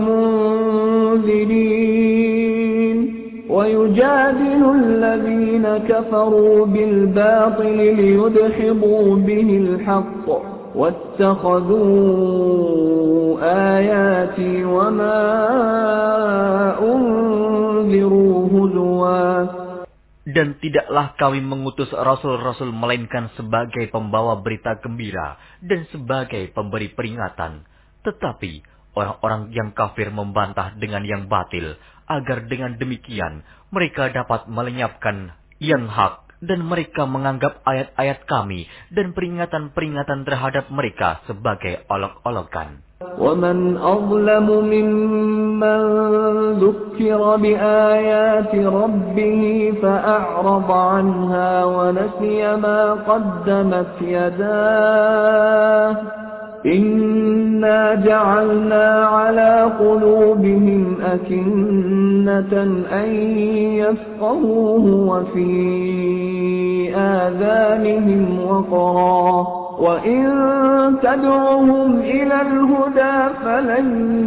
S1: وَمُنذِرِينَ وَيُجَادِلُ الَّذِينَ كَفَرُوا بِالْبَاطِلِ لِيُدْحِضُوا بِهِ الْحَقَّ وَاتَّخَذُوا آيَاتِي وَمَا أُنذِرُوا هُزُوًا.
S2: Dan tidaklah kami mengutus rasul-rasul melainkan sebagai pembawa berita gembira dan sebagai pemberi peringatan. Tetapi orang-orang yang kafir membantah dengan yang batil, agar dengan demikian mereka dapat melenyapkan yang hak, dan mereka menganggap ayat-ayat kami dan peringatan-peringatan terhadap mereka sebagai olok-olokan.
S1: وَمَنْ أَظْلَمُ مِمَّنْ ذُكِّرَ بِآيَاتِ رَبِّهِ فَأَعْرَضَ عَنْهَا وَنَسِيَ مَا قَدَّمَتْ يَدَاهُ إِنَّا جَعَلْنَا عَلَى قُلُوبِهِمْ أَكِنَّةً أَنْ يَفْقَهُوهُ وَفِي آذَانِهِمْ وَقْرًا وَإِنْ تَدْعُهُمْ إِلَى الْهُدَى فَلَنْ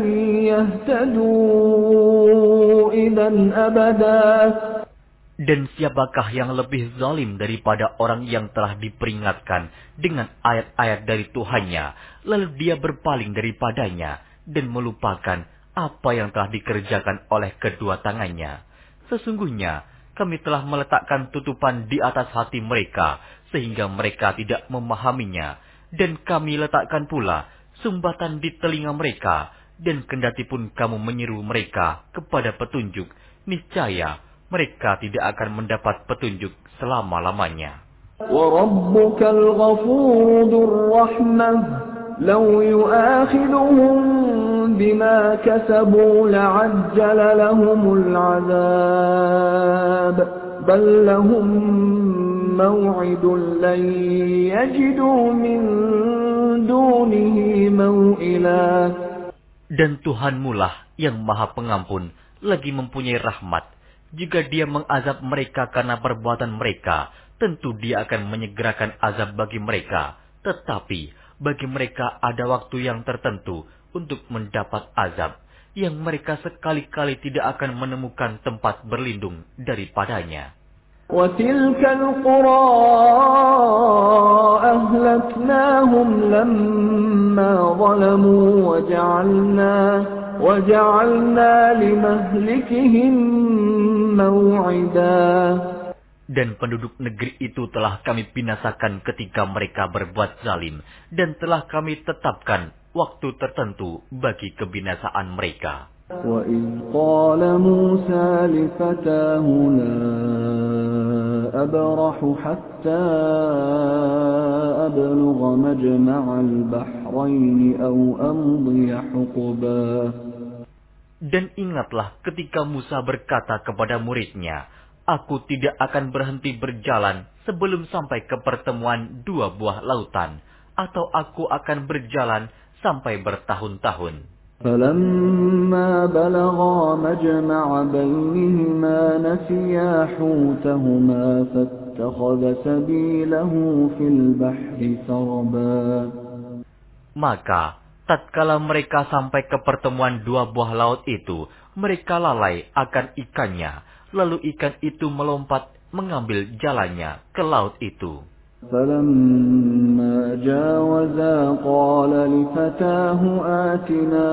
S1: يَهْتَدُوا إِذًا أَبَدًا.
S2: Dan siapakah yang lebih zalim daripada orang yang telah diperingatkan dengan ayat-ayat dari Tuhannya, lalu dia berpaling daripadanya dan melupakan apa yang telah dikerjakan oleh kedua tangannya. Sesungguhnya kami telah meletakkan tutupan di atas hati mereka sehingga mereka tidak memahaminya, dan kami letakkan pula sumbatan di telinga mereka, dan kendatipun kamu menyeru mereka kepada petunjuk, niscaya mereka tidak akan mendapat petunjuk selama-lamanya.
S1: وَرَبُّكَ الْغَفُورُ ذُو الرَّحْمَةِ لَوْ يُؤَاخِذُهُم بِمَا كَسَبُوا لَعَجَّلَ لَهُمُ الْعَذَابَ بَل لَّهُم مَّوْعِدٌ لَّن يَجِدُوا مِن دُونِهِ مَوْئِلًا.
S2: Dan Tuhanmulah yang Maha Pengampun, lagi mempunyai rahmat. Jika dia mengazab mereka karena perbuatan mereka, tentu dia akan menyegerakan azab bagi mereka. Tetapi bagi mereka ada waktu yang tertentu untuk mendapat azab, yang mereka sekali-kali tidak akan menemukan tempat berlindung daripadanya.
S1: وَتِلْكَ الْقُرَىٰ أَهْلَكْنَاهُمْ لَمَّا ظَلَمُوا وَجَعَلْنَا وَجَعَلْنَا لِمَهْلِكِهِم مَّوْعِدًا.
S2: Dan penduduk negeri itu telah kami binasakan ketika mereka berbuat zalim, dan telah kami tetapkan waktu tertentu bagi kebinasaan mereka.
S1: وَإِذْ قَالَ مُوسَى لِفَتَاهُ لَا أَبْرَحُ حَتَّى أَبْلُغَ مَجْمَعَ الْبَحْرَيْنِ أَوْ أَمْضِيَ حُقُبًا.
S2: Dan ingatlah ketika Musa berkata kepada muridnya, aku tidak akan berhenti berjalan sebelum sampai ke pertemuan dua buah lautan, atau aku akan berjalan sampai bertahun-tahun.
S1: فَلَمَّا بَلَغَا مَجْمَعَ بَيْنِهِمَا نَسِيَا حُوتَهُمَا فَاتَّخَذَ سَبِيلَهُ فِي الْبَحْرِ سَرَبًا.
S2: Maka tatkala mereka sampai ke pertemuan dua buah laut itu, mereka lalai akan ikannya, lalu ikan itu melompat mengambil jalannya ke laut itu.
S1: فَلَمَّا جاوزا قال لفتاه آتنا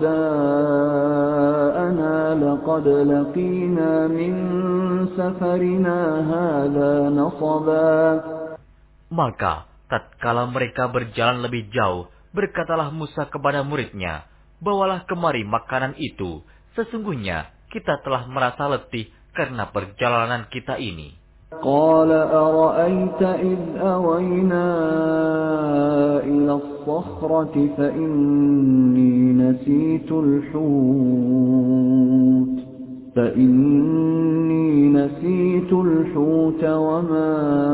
S1: غداءنا لقد لقينا من سفرنا هذا نصبا.
S2: Maka tatkala mereka berjalan lebih jauh, berkatalah Musa kepada muridnya, bawalah kemari makanan itu, sesungguhnya kita telah merasa letih karena perjalanan kita ini.
S1: قال أرأيت إذ أوينا إلى الصخرة فإني نسيت الحوت فإني نسيت الحوت وما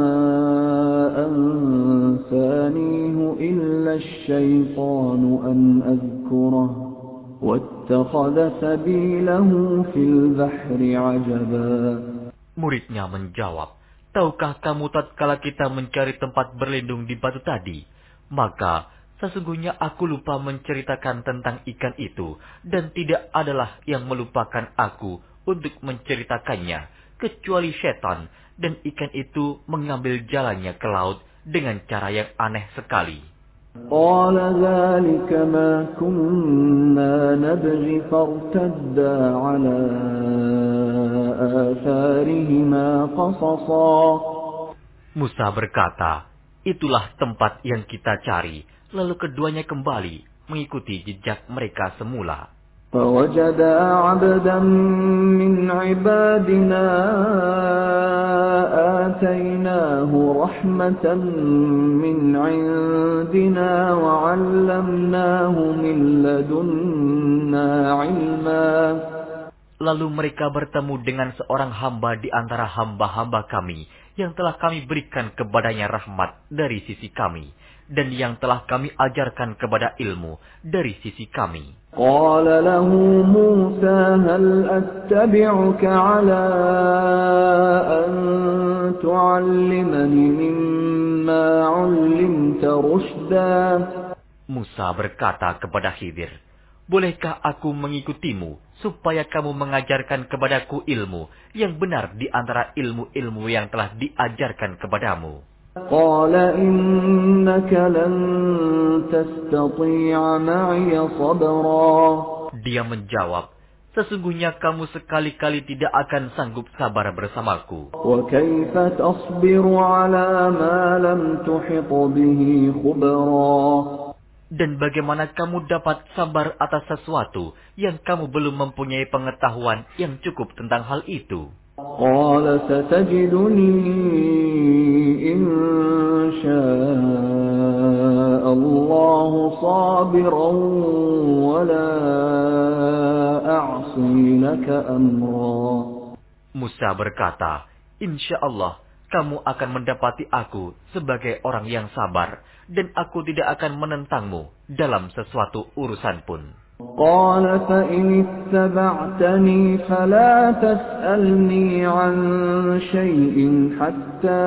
S1: أنسانيه إلا الشيطان أن أذكره واتخذ سبيله في البحر عجبا.
S2: Muridnya menjawab, tahukah kamu tatkala kita mencari tempat berlindung di batu tadi? Maka sesungguhnya aku lupa menceritakan tentang ikan itu, dan tidak adalah yang melupakan aku untuk menceritakannya, kecuali setan, dan ikan itu mengambil jalannya ke laut dengan cara yang aneh sekali.
S1: قال ذلك ما كنا نبغي فارتدا على آثارهما قصصا.
S2: Musa berkata, itulah tempat yang kita cari. Lalu keduanya kembali mengikuti jejak mereka semula.
S1: فوجدا عبدا من عبادنا آتيناه رحمة من عندنا وعلمناه من لدنا علما.
S2: Lalu mereka bertemu dengan seorang hamba di antara hamba-hamba kami yang telah kami berikan kepadanya rahmat dari sisi kami, dan yang telah kami ajarkan kepada ilmu dari sisi kami.
S1: قال له موسى هل أتبعك على أن تعلمني مما علمت رشدا.
S2: Musa berkata kepada Khidir, bolehkah aku mengikutimu supaya kamu mengajarkan kepadaku ilmu yang benar di antara ilmu-ilmu yang telah diajarkan kepadamu?
S1: قال إنك لن تستطيع معي صبرا.
S2: Dia menjawab, sesungguhnya kamu sekali-kali tidak akan sanggup sabar bersamaku.
S1: وكيف تصبر على ما لم تحط به خبرا.
S2: Dan bagaimana kamu dapat sabar atas sesuatu yang kamu belum mempunyai pengetahuan yang cukup tentang hal itu?
S1: قال ستجدني إن شاء الله صابرا ولا أعصي لك أمرا.
S2: Musa berkata, insya Allah kamu akan mendapati aku sebagai orang yang sabar, dan aku tidak akan menentangmu dalam sesuatu urusan pun.
S1: قال فإن اتبعتني فلا تسألني عن شيء حتى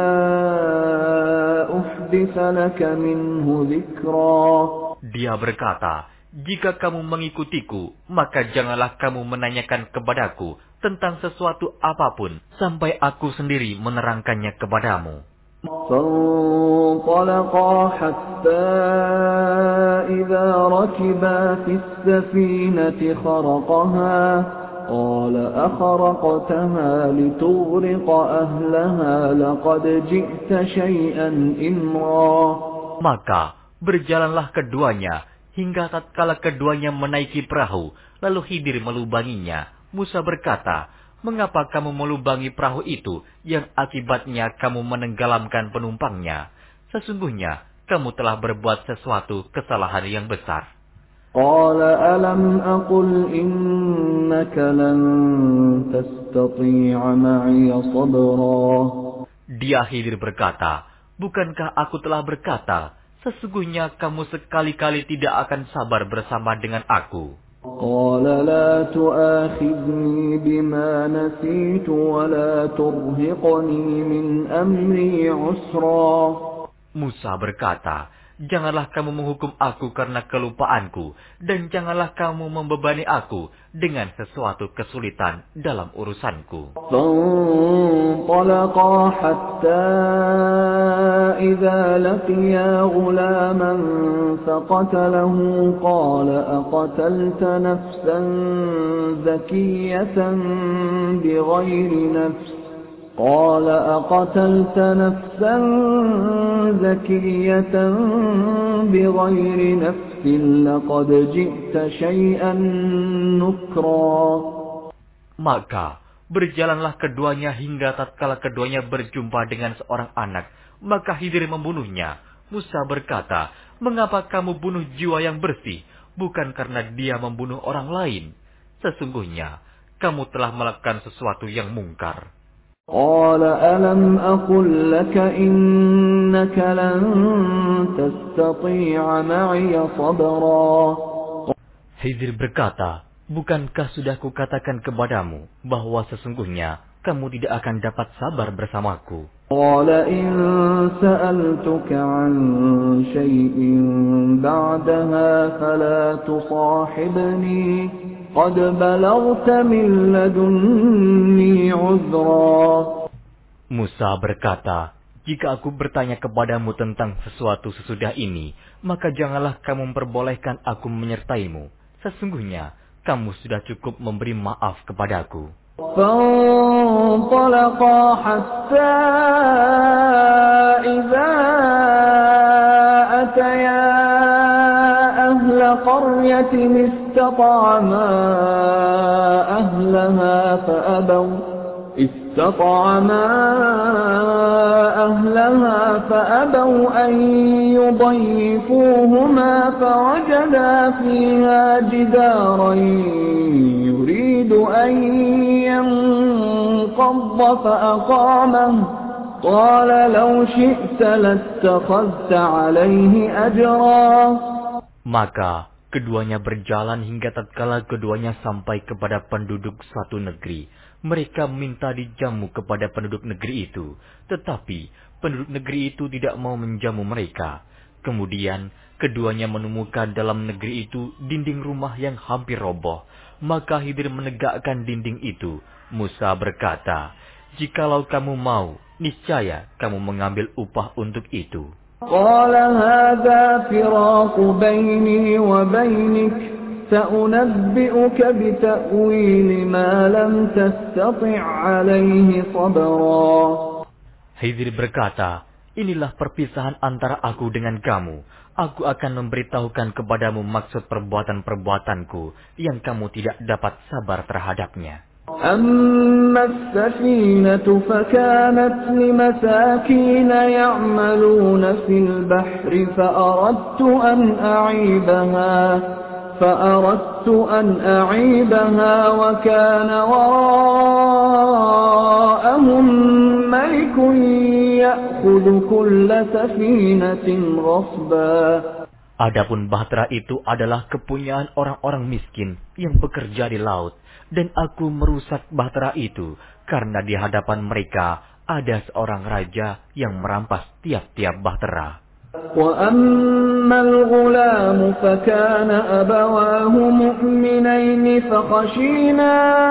S1: أحدث لك منه ذكرا.
S2: Dia berkata, jika kamu mengikutiku, maka janganlah kamu menanyakan kepadaku tentang sesuatu apapun sampai aku sendiri menerangkannya kepadamu.
S1: فانطلقا حتى إذا ركبا في السفينة خرقها قال أخرقتها لتغرق أهلها لقد جئت شيئا إمرا.
S2: Maka berjalanlah keduanya hingga tatkala keduanya menaiki perahu, lalu Khidir melubanginya. Musa berkata, mengapa kamu melubangi perahu itu yang akibatnya kamu menenggelamkan penumpangnya? Sesungguhnya kamu telah berbuat sesuatu kesalahan yang besar.
S1: قال ألم أقل إنك لن تستطيع معي صبرا.
S2: Dia Khidir berkata, bukankah aku telah berkata, sesungguhnya kamu sekali-kali tidak akan sabar bersama dengan aku.
S1: قال لا تؤاخذني بما نسيت ولا ترهقني من أمري عسرا.
S2: Musa berkata, janganlah kamu menghukum aku karena kelupaanku, dan janganlah kamu membebani aku dengan sesuatu kesulitan dalam urusanku.
S1: فانطلقا حتى إذا لقيا غلاما فقتله قال أقتلت نفسا زكية بغير نفس قال أقتلت نفسا زكية بغير نفس لقد جئت شيئا نكرا.
S2: Maka berjalanlah keduanya hingga tatkala keduanya berjumpa dengan seorang anak, maka Khidir membunuhnya. Musa berkata, "Mengapa kamu bunuh jiwa yang bersih, bukan karena dia membunuh orang lain? Sesungguhnya kamu telah melakukan sesuatu yang mungkar."
S1: قال ألم أقل لك إنك لن تستطيع معي صبرا.
S2: Khidir berkata, "Bukankah sudah kukatakan kepadamu bahwa sesungguhnya kamu tidak akan dapat sabar bersamaku?"
S1: قال إن سألتك عن شيء بعدها فلا تصاحبني قد بلغت من لدني عذرا.
S2: Musa berkata, "Jika aku bertanya kepadamu tentang sesuatu sesudah ini, maka janganlah kamu memperbolehkan aku menyertaimu. Sesungguhnya kamu sudah cukup memberi maaf kepadaku."
S1: فانطلقا حتى إذا أتيا أهل قرية استطعما أهلها فأبوا استطعما أهلها فأبوا أن يضيفوهما فوجدا فيها جدارا يريد أن ينقض فأقامه قال لو شئت لاتخذت عليه أجرا.
S2: Maka keduanya berjalan hingga tatkala keduanya sampai kepada penduduk suatu negeri. Mereka minta dijamu kepada penduduk negeri itu, tetapi penduduk negeri itu tidak mau menjamu mereka. Kemudian keduanya menemukan dalam negeri itu dinding rumah yang hampir roboh. Maka Khidir menegakkan dinding itu. Musa berkata, "Jikalau kamu mau, niscaya kamu mengambil upah untuk itu."
S1: قال هذا فراق بيني وبينك سأنبئك بتأويل ما لم تستطع عليه صبرا.
S2: Khidir berkata, "Inilah perpisahan antara aku dengan kamu. Aku akan memberitahukan kepadamu maksud perbuatan-perbuatanku yang kamu tidak dapat sabar terhadapnya."
S1: أما السفينة فكانت لمساكين يعملون في البحر فأردت أن أعيبها فأردت أن أعيبها وكان وراءهم ملك يأخذ كل سفينة غصبا.
S2: Adapun bahtera itu adalah kepunyaan orang-orang miskin yang bekerja di laut, dan aku merusak bahtera itu karena di hadapan mereka ada seorang raja yang merampas tiap-tiap bahtera.
S1: وَأَمَّا الْغُلَامُ فَكَانَ أَبَوَاهُ مُؤْمِنَيْنِ فَخَشِينَا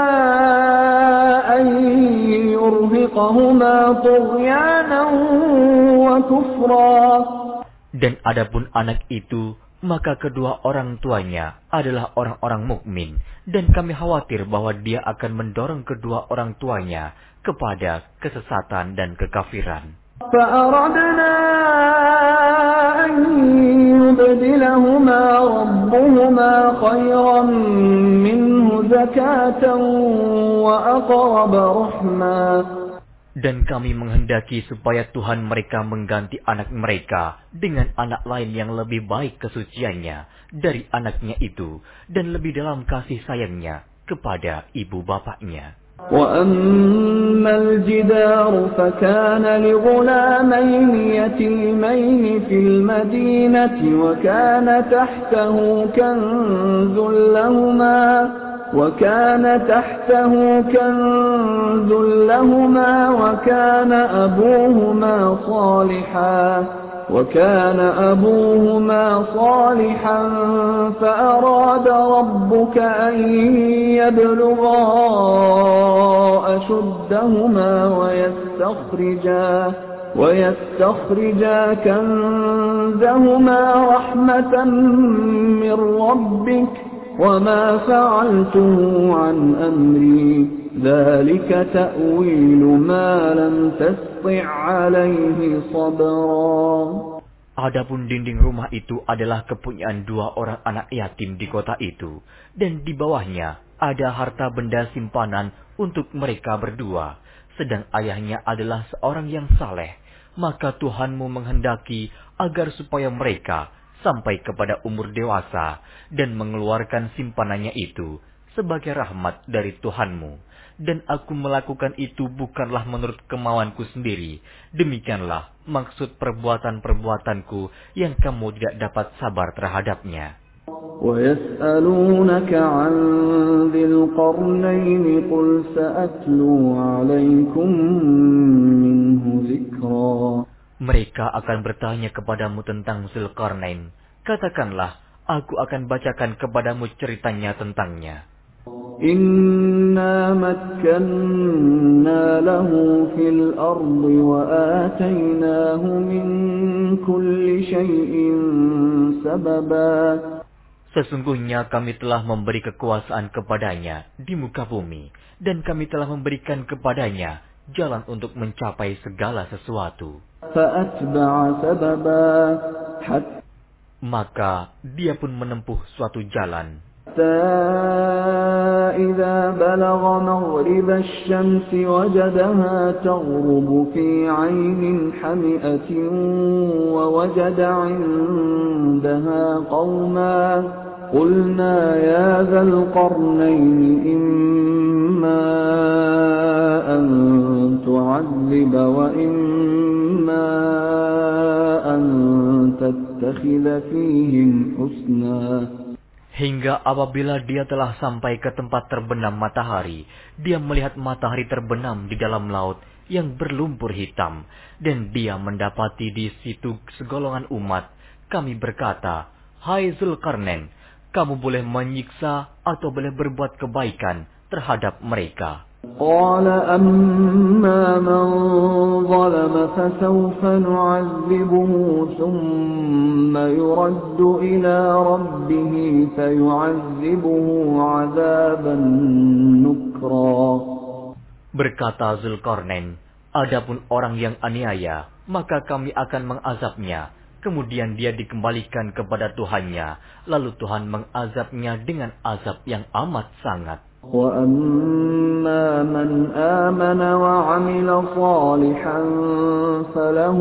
S1: أَن يُرْهِقَهُمَا طُغْيَانًا وَكُفْرًا. Dan
S2: adapun anak itu, maka kedua orang tuanya adalah orang-orang mukmin, dan kami khawatir bahwa dia akan mendorong kedua orang tuanya kepada kesesatan dan kekafiran.
S1: فَأَرَدْنَا أَن يُبْدِلَهُمَا رَبُّهُمَا خَيْرًا مِّنْهُ زَكَاةً وَأَقْرَبَ رَحْمًا.
S2: Dan kami menghendaki supaya Tuhan mereka mengganti anak mereka dengan anak lain yang lebih baik kesuciannya dari anaknya itu, dan lebih dalam kasih sayangnya kepada ibu bapaknya.
S1: وَأَمَّا الْجِدَارُ فَكَانَ لِغُلَامَيْنِ يَتِيمَيْنِ فِي الْمَدِينَةِ وَكَانَ تَحْتَهُ كَنزٌ لَهُمَا وَكَانَ تَحْتَهُ كَنزٌ لَهُمَا وَكَانَ أَبُوهُمَا صَالِحًا وكان أبوهما صالحا فأراد ربك أن يبلغا أشدهما ويستخرجا ويستخرجا كنزهما رحمة من ربك وما فعلته عن أمري ذلك تأويل ما لم تسطع عليه صبرا.
S2: Adapun dinding rumah itu adalah kepunyaan dua orang anak yatim di kota itu, dan di bawahnya ada harta benda simpanan untuk mereka berdua, sedang ayahnya adalah seorang yang saleh. Maka Tuhanmu menghendaki agar supaya mereka sampai kepada umur dewasa dan mengeluarkan simpanannya itu sebagai rahmat dari Tuhanmu. Dan aku melakukan itu bukanlah menurut kemauanku sendiri. Demikianlah maksud perbuatan-perbuatanku yang kamu tidak dapat sabar terhadapnya.
S1: وَيَسْأَلُونَكَ عَنْ ذِي الْقَرْنَيْنِ قُلْ سَأَتْلُو عَلَيْكُمْ مِنْهُ ذِكْرًا.
S2: Mereka akan bertanya kepadamu tentang Zulkarnain. Katakanlah, aku akan bacakan kepadamu ceritanya tentangnya.
S1: Inna makkanna lahu fil ardi wa atainahu min kulli syai'in sababa.
S2: Sesungguhnya kami telah memberi kekuasaan kepadanya di muka bumi, dan kami telah memberikan kepadanya jalan untuk mencapai segala sesuatu.
S1: Fa'atba'a sababa.
S2: Maka dia pun menempuh suatu jalan.
S1: إذا بلغ مغرب الشمس وجدها تغرب في عين حمئة ووجد عندها قوما قلنا يا ذا القرنين إما أن تعذب وإما أن تتخذ فيهم حسنا.
S2: Hingga apabila dia telah sampai ke tempat terbenam matahari, dia melihat matahari terbenam di dalam laut yang berlumpur hitam, dan dia mendapati di situ segolongan umat. Kami berkata, "Hai Zulkarnain, kamu boleh menyiksa atau boleh berbuat kebaikan terhadap mereka."
S1: Qala amma man zalama fasawfa nu'azzibuhu thumma yuraddu ila rabbih fayu'azzibuhu 'adzaban nukra.
S2: Berkata Zulkarnain, adapun orang yang aniaya, maka kami akan mengazabnya. Kemudian dia dikembalikan kepada Tuhannya, lalu Tuhan mengazabnya dengan azab yang amat sangat.
S1: وَأَمَّا مَنْ آمَنَ وَعَمِلَ صَالِحًا فَلَهُ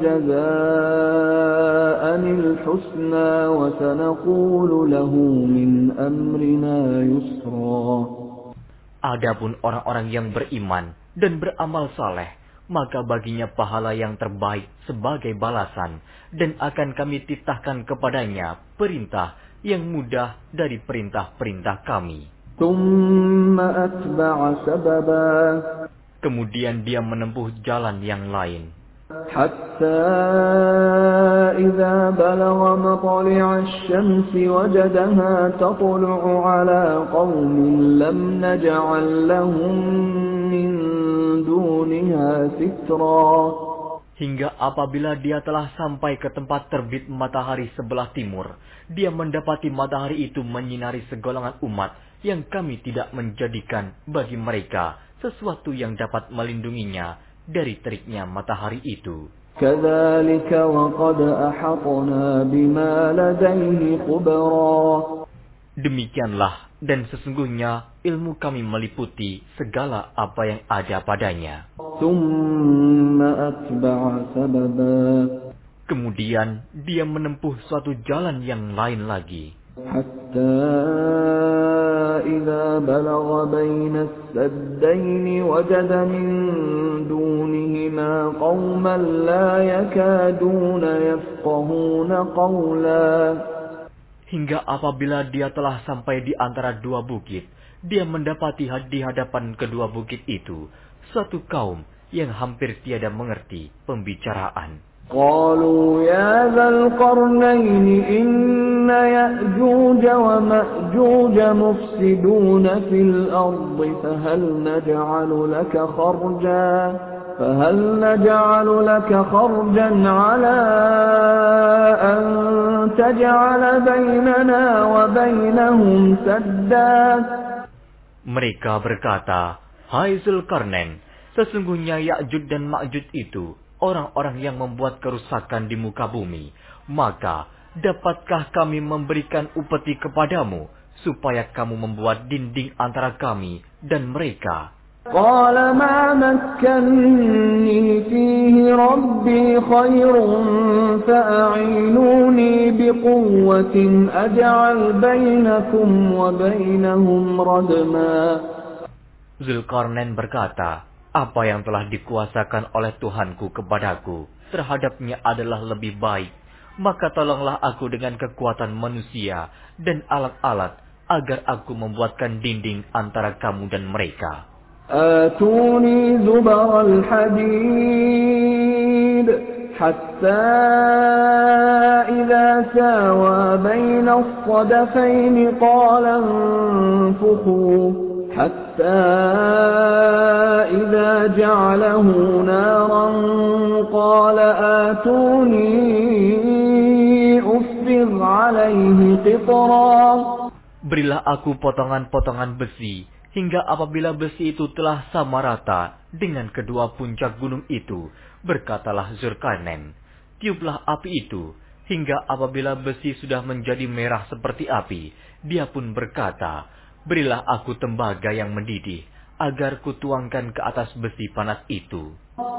S1: جَزَاءً الْحُسْنَى وَسَنَقُولُ لَهُ مِنْ أَمْرِنَا يُسْرًا.
S2: Adapun orang-orang yang beriman dan beramal saleh, maka baginya pahala yang terbaik sebagai balasan, dan akan kami titahkan kepadanya perintah yang mudah dari perintah-perintah kami. Kemudian dia menempuh jalan yang lain.
S1: Hatta idza balagha matli'a asy-syamsi wajadaha tatlu'u 'ala qaumin lam naj'al lahum min duniha sitra.
S2: Hingga apabila dia telah sampai ke tempat terbit matahari sebelah timur, dia mendapati matahari itu menyinari segolongan umat yang kami tidak menjadikan bagi mereka sesuatu yang dapat melindunginya dari teriknya matahari itu.
S1: Kadzalika wa qad ahatna bima ladayhi khubra.
S2: Demikianlah, dan sesungguhnya ilmu kami meliputi segala apa yang ada padanya.
S1: Tsumma atba'a sababa.
S2: Kemudian dia menempuh suatu jalan yang lain lagi.
S1: Hatta idza balagha baina as-saddayn wajada min dunihima qauman la yakaduna yafqahuna qawla.
S2: Hingga apabila dia telah sampai di antara dua bukit, dia mendapati di hadapan kedua bukit itu suatu kaum yang hampir tiada mengerti pembicaraan.
S1: قالوا يا ذا القرنين إن يأجوج ومأجوج مفسدون في الأرض فهل نجعل لك خرجا فهل نجعل لك خرجا على أن تجعل بيننا وبينهم سدا.
S2: Mereka berkata, "Hai Zulkarnain, sesungguhnya Ya'juj dan Ma'juj itu orang-orang yang membuat kerusakan di muka bumi. Maka, dapatkah kami memberikan upeti kepadamu, supaya kamu membuat dinding antara kami dan mereka?"
S1: Qala ma makkanni fihi rabbi khairun fa'inuni biquwwatin aj'al bainakum wa bainahum radma.
S2: Zulkarnain berkata, "Apa yang telah dikuasakan oleh Tuhanku kepadaku terhadapnya adalah lebih baik. Maka tolonglah aku dengan kekuatan manusia dan alat-alat agar aku membuatkan dinding antara kamu dan mereka."
S1: Atuni zubaral hadid hatta idza sawa baina as-sadafayn qala anfukhu حتى إذا جعله نارا قال آتوني أفرغ عليه قطرا.
S2: Berilah aku potongan-potongan besi, hingga apabila besi itu telah sama rata dengan kedua puncak gunung itu, berkatalah Zulkarnain, tiuplah api itu, hingga apabila besi sudah menjadi merah seperti api, dia pun berkata, berilah aku tembaga yang mendidih, agar kutuangkan ke atas besi panas itu.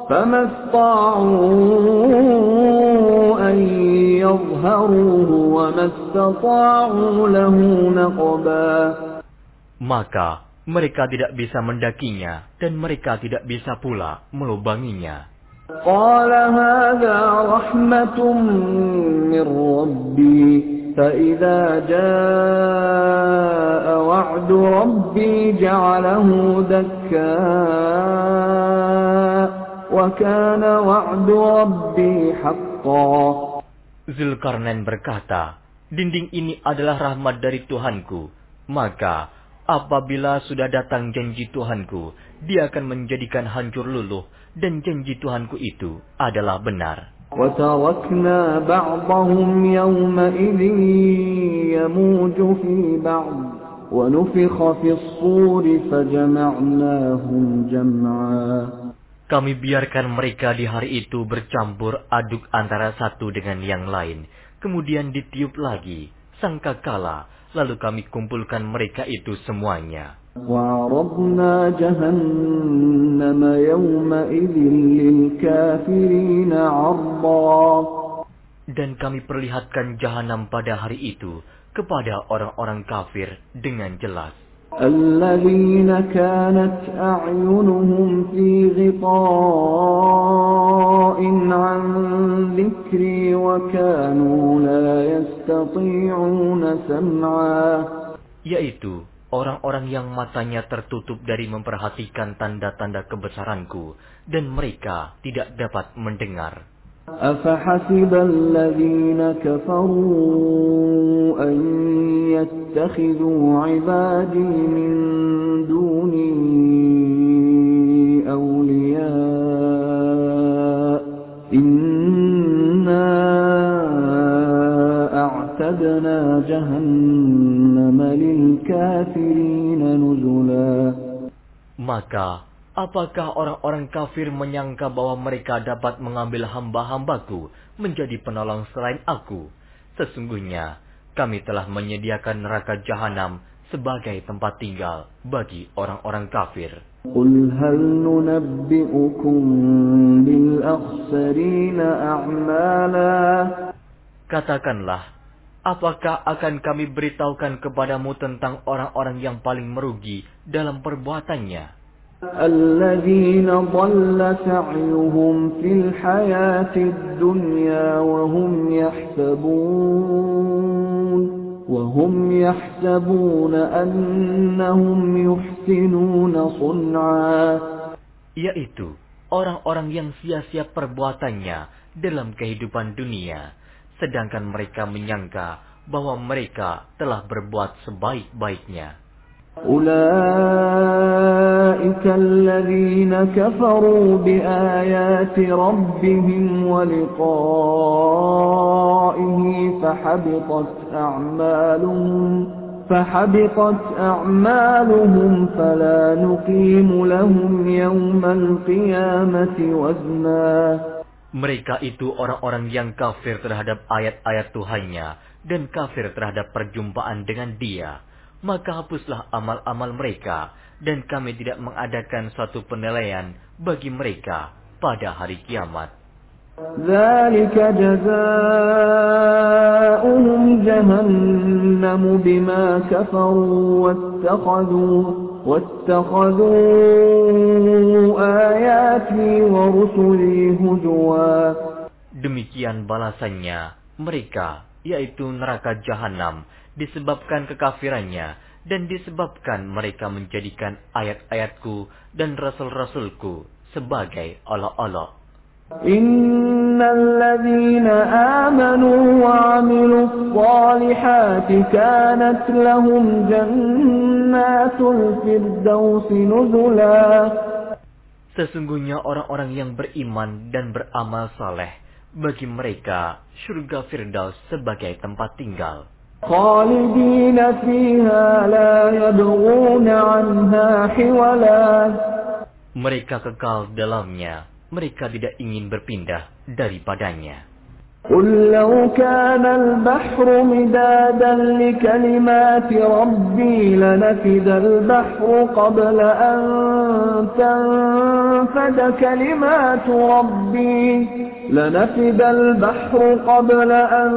S2: Maka mereka tidak bisa mendakinya, dan mereka tidak bisa pula melubanginya.
S1: Qala hadza rahmatun min rabbi فَإِذَا جَاءَ وَعْدُ رَبِّي جَعَلَهُ دَكَّاءَ وَكَانَ وَعْدُ رَبِّي حَقًّا.
S2: Zulkarnain berkata, dinding ini adalah rahmat dari Tuhanku. Maka apabila sudah datang janji Tuhanku, dia akan menjadikan hancur luluh, dan janji Tuhanku itu adalah benar.
S1: وَتَرَكْنَا بَعْضَهُمْ يَوْمَئِذٍ يَمُوجُ فِي بَعْضٍ وَنُفِخَ فِي الصُّورِ فَجَمَعْنَاهُمْ جَمْعًا.
S2: Kami biarkan mereka di hari itu bercampur aduk antara satu dengan yang lain. Kemudian ditiup lagi sangkakala, lalu kami kumpulkan mereka itu semuanya.
S1: وَعَرَضْنَا جَهَنَّمَ يَوْمَئِذٍ لِلْكَافِرِينَ عَرْضًا.
S2: Dan kami perlihatkan jahanam pada hari itu kepada orang-orang kafir dengan jelas.
S1: الَّذِينَ كَانَتْ أَعْيُنُهُمْ فِي غِطَاءٍ عَنْ ذِكْرِي وَكَانُوا لَا يَسْتَطِيعُونَ سَمْعًا. Yaitu orang-orang yang matanya tertutup dari memperhatikan tanda-tanda kebesaranku, dan mereka tidak dapat mendengar. أَفَحَسِبَ الَّذِينَ كَفَرُوا أَن يَتَّخِذُوا عِبَادِي مِن دُونِي أَوْلِيَاءَ إِنَّا أَعْتَدْنَا جَهَنَّمَ لِلْكَافِرِينَ نُزُلًا. Maka apakah orang-orang kafir menyangka bahwa mereka dapat mengambil hamba-hambaku menjadi penolong selain aku? Sesungguhnya kami telah menyediakan neraka jahanam sebagai tempat tinggal bagi orang-orang kafir. Qul hal nunabbi'ukum bil akhsarina a'mala. Katakanlah, apakah akan kami beritahukan kepadamu tentang orang-orang yang paling merugi dalam perbuatannya? الذين ضل سعيهم في الحياة الدنيا وهم يحسبون وهم يحسبون أنهم يحسنون صنعا. Yaitu orang-orang yang sia-sia perbuatannya
S2: dalam kehidupan dunia, sedangkan mereka menyangka bahwa mereka telah berbuat sebaik-baiknya.
S1: أولئك الذين كفروا بآيات ربهم ولقائه فحبطت أعمالهم فحبطت أعمالهم فلا نقيم لهم يوم القيامة وزنا.
S2: Mereka itu orang-orang yang kafir terhadap ayat-ayat Tuhannya dan kafir terhadap perjumpaan dengan Dia. Maka hapuslah amal-amal mereka, dan kami tidak mengadakan suatu penilaian bagi mereka pada hari kiamat.
S1: ذلك جزاؤهم جهنم بما كفروا واتخذوا واتخذوا آياتي ورسلي هزوا.
S2: Demikian balasannya mereka, yaitu neraka jahanam, disebabkan kekafirannya dan disebabkan mereka menjadikan ayat-ayatku dan rasul-rasulku sebagai olok-olok.
S1: Innal ladzina amanu wa 'amilus shalihati kanat lahum jannatul firdausi nuzula.
S2: Sesungguhnya orang-orang yang beriman dan beramal saleh, bagi mereka surga Firdaus sebagai tempat tinggal.
S1: Khalidina fiha la yabghuna 'anha hiwala.
S2: Mereka kekal dalamnya, mereka tidak ingin berpindah daripadanya.
S1: قل لو كان البحر مدادا لكلمات ربي لنفد البحر قبل أن تنفد كلمات ربي لنفد البحر قبل أن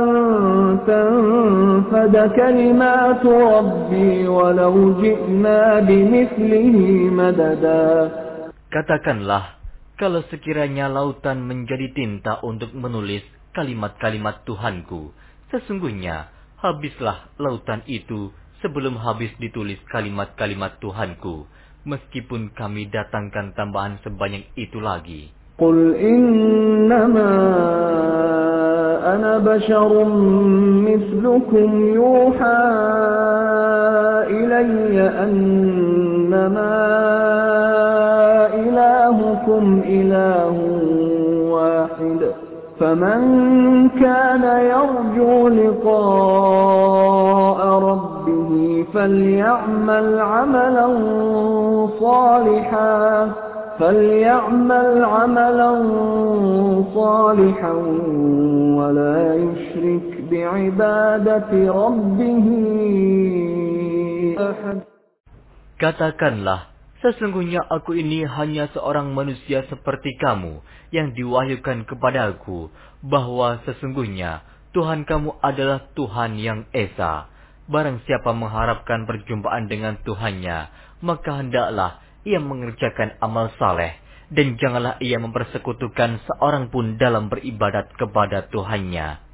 S1: تنفد كلمات ربي ولو جئنا بمثله مددا.
S2: Katakanlah, kalau sekiranya lautan menjadi tinta untuk menulis kalimat-kalimat Tuhanku, sesungguhnya habislah lautan itu sebelum habis ditulis kalimat-kalimat Tuhanku, meskipun kami datangkan tambahan sebanyak itu lagi.
S1: Qul innama ana basyarum mislukum yuha ilayya annama ilahukum ilahun wahid. فمن كان يرجو لقاء ربه فليعمل عملا صالحا فليعمل عملا صالحا ولا يشرك بعبادة ربه أحد.
S2: Katakanlah, sesungguhnya aku ini hanya seorang manusia seperti kamu yang diwahyukan kepadaku bahwa sesungguhnya Tuhan kamu adalah Tuhan yang Esa. Barang siapa mengharapkan perjumpaan dengan Tuhannya, maka hendaklah ia mengerjakan amal saleh dan janganlah ia mempersekutukan seorang pun dalam beribadat kepada Tuhannya.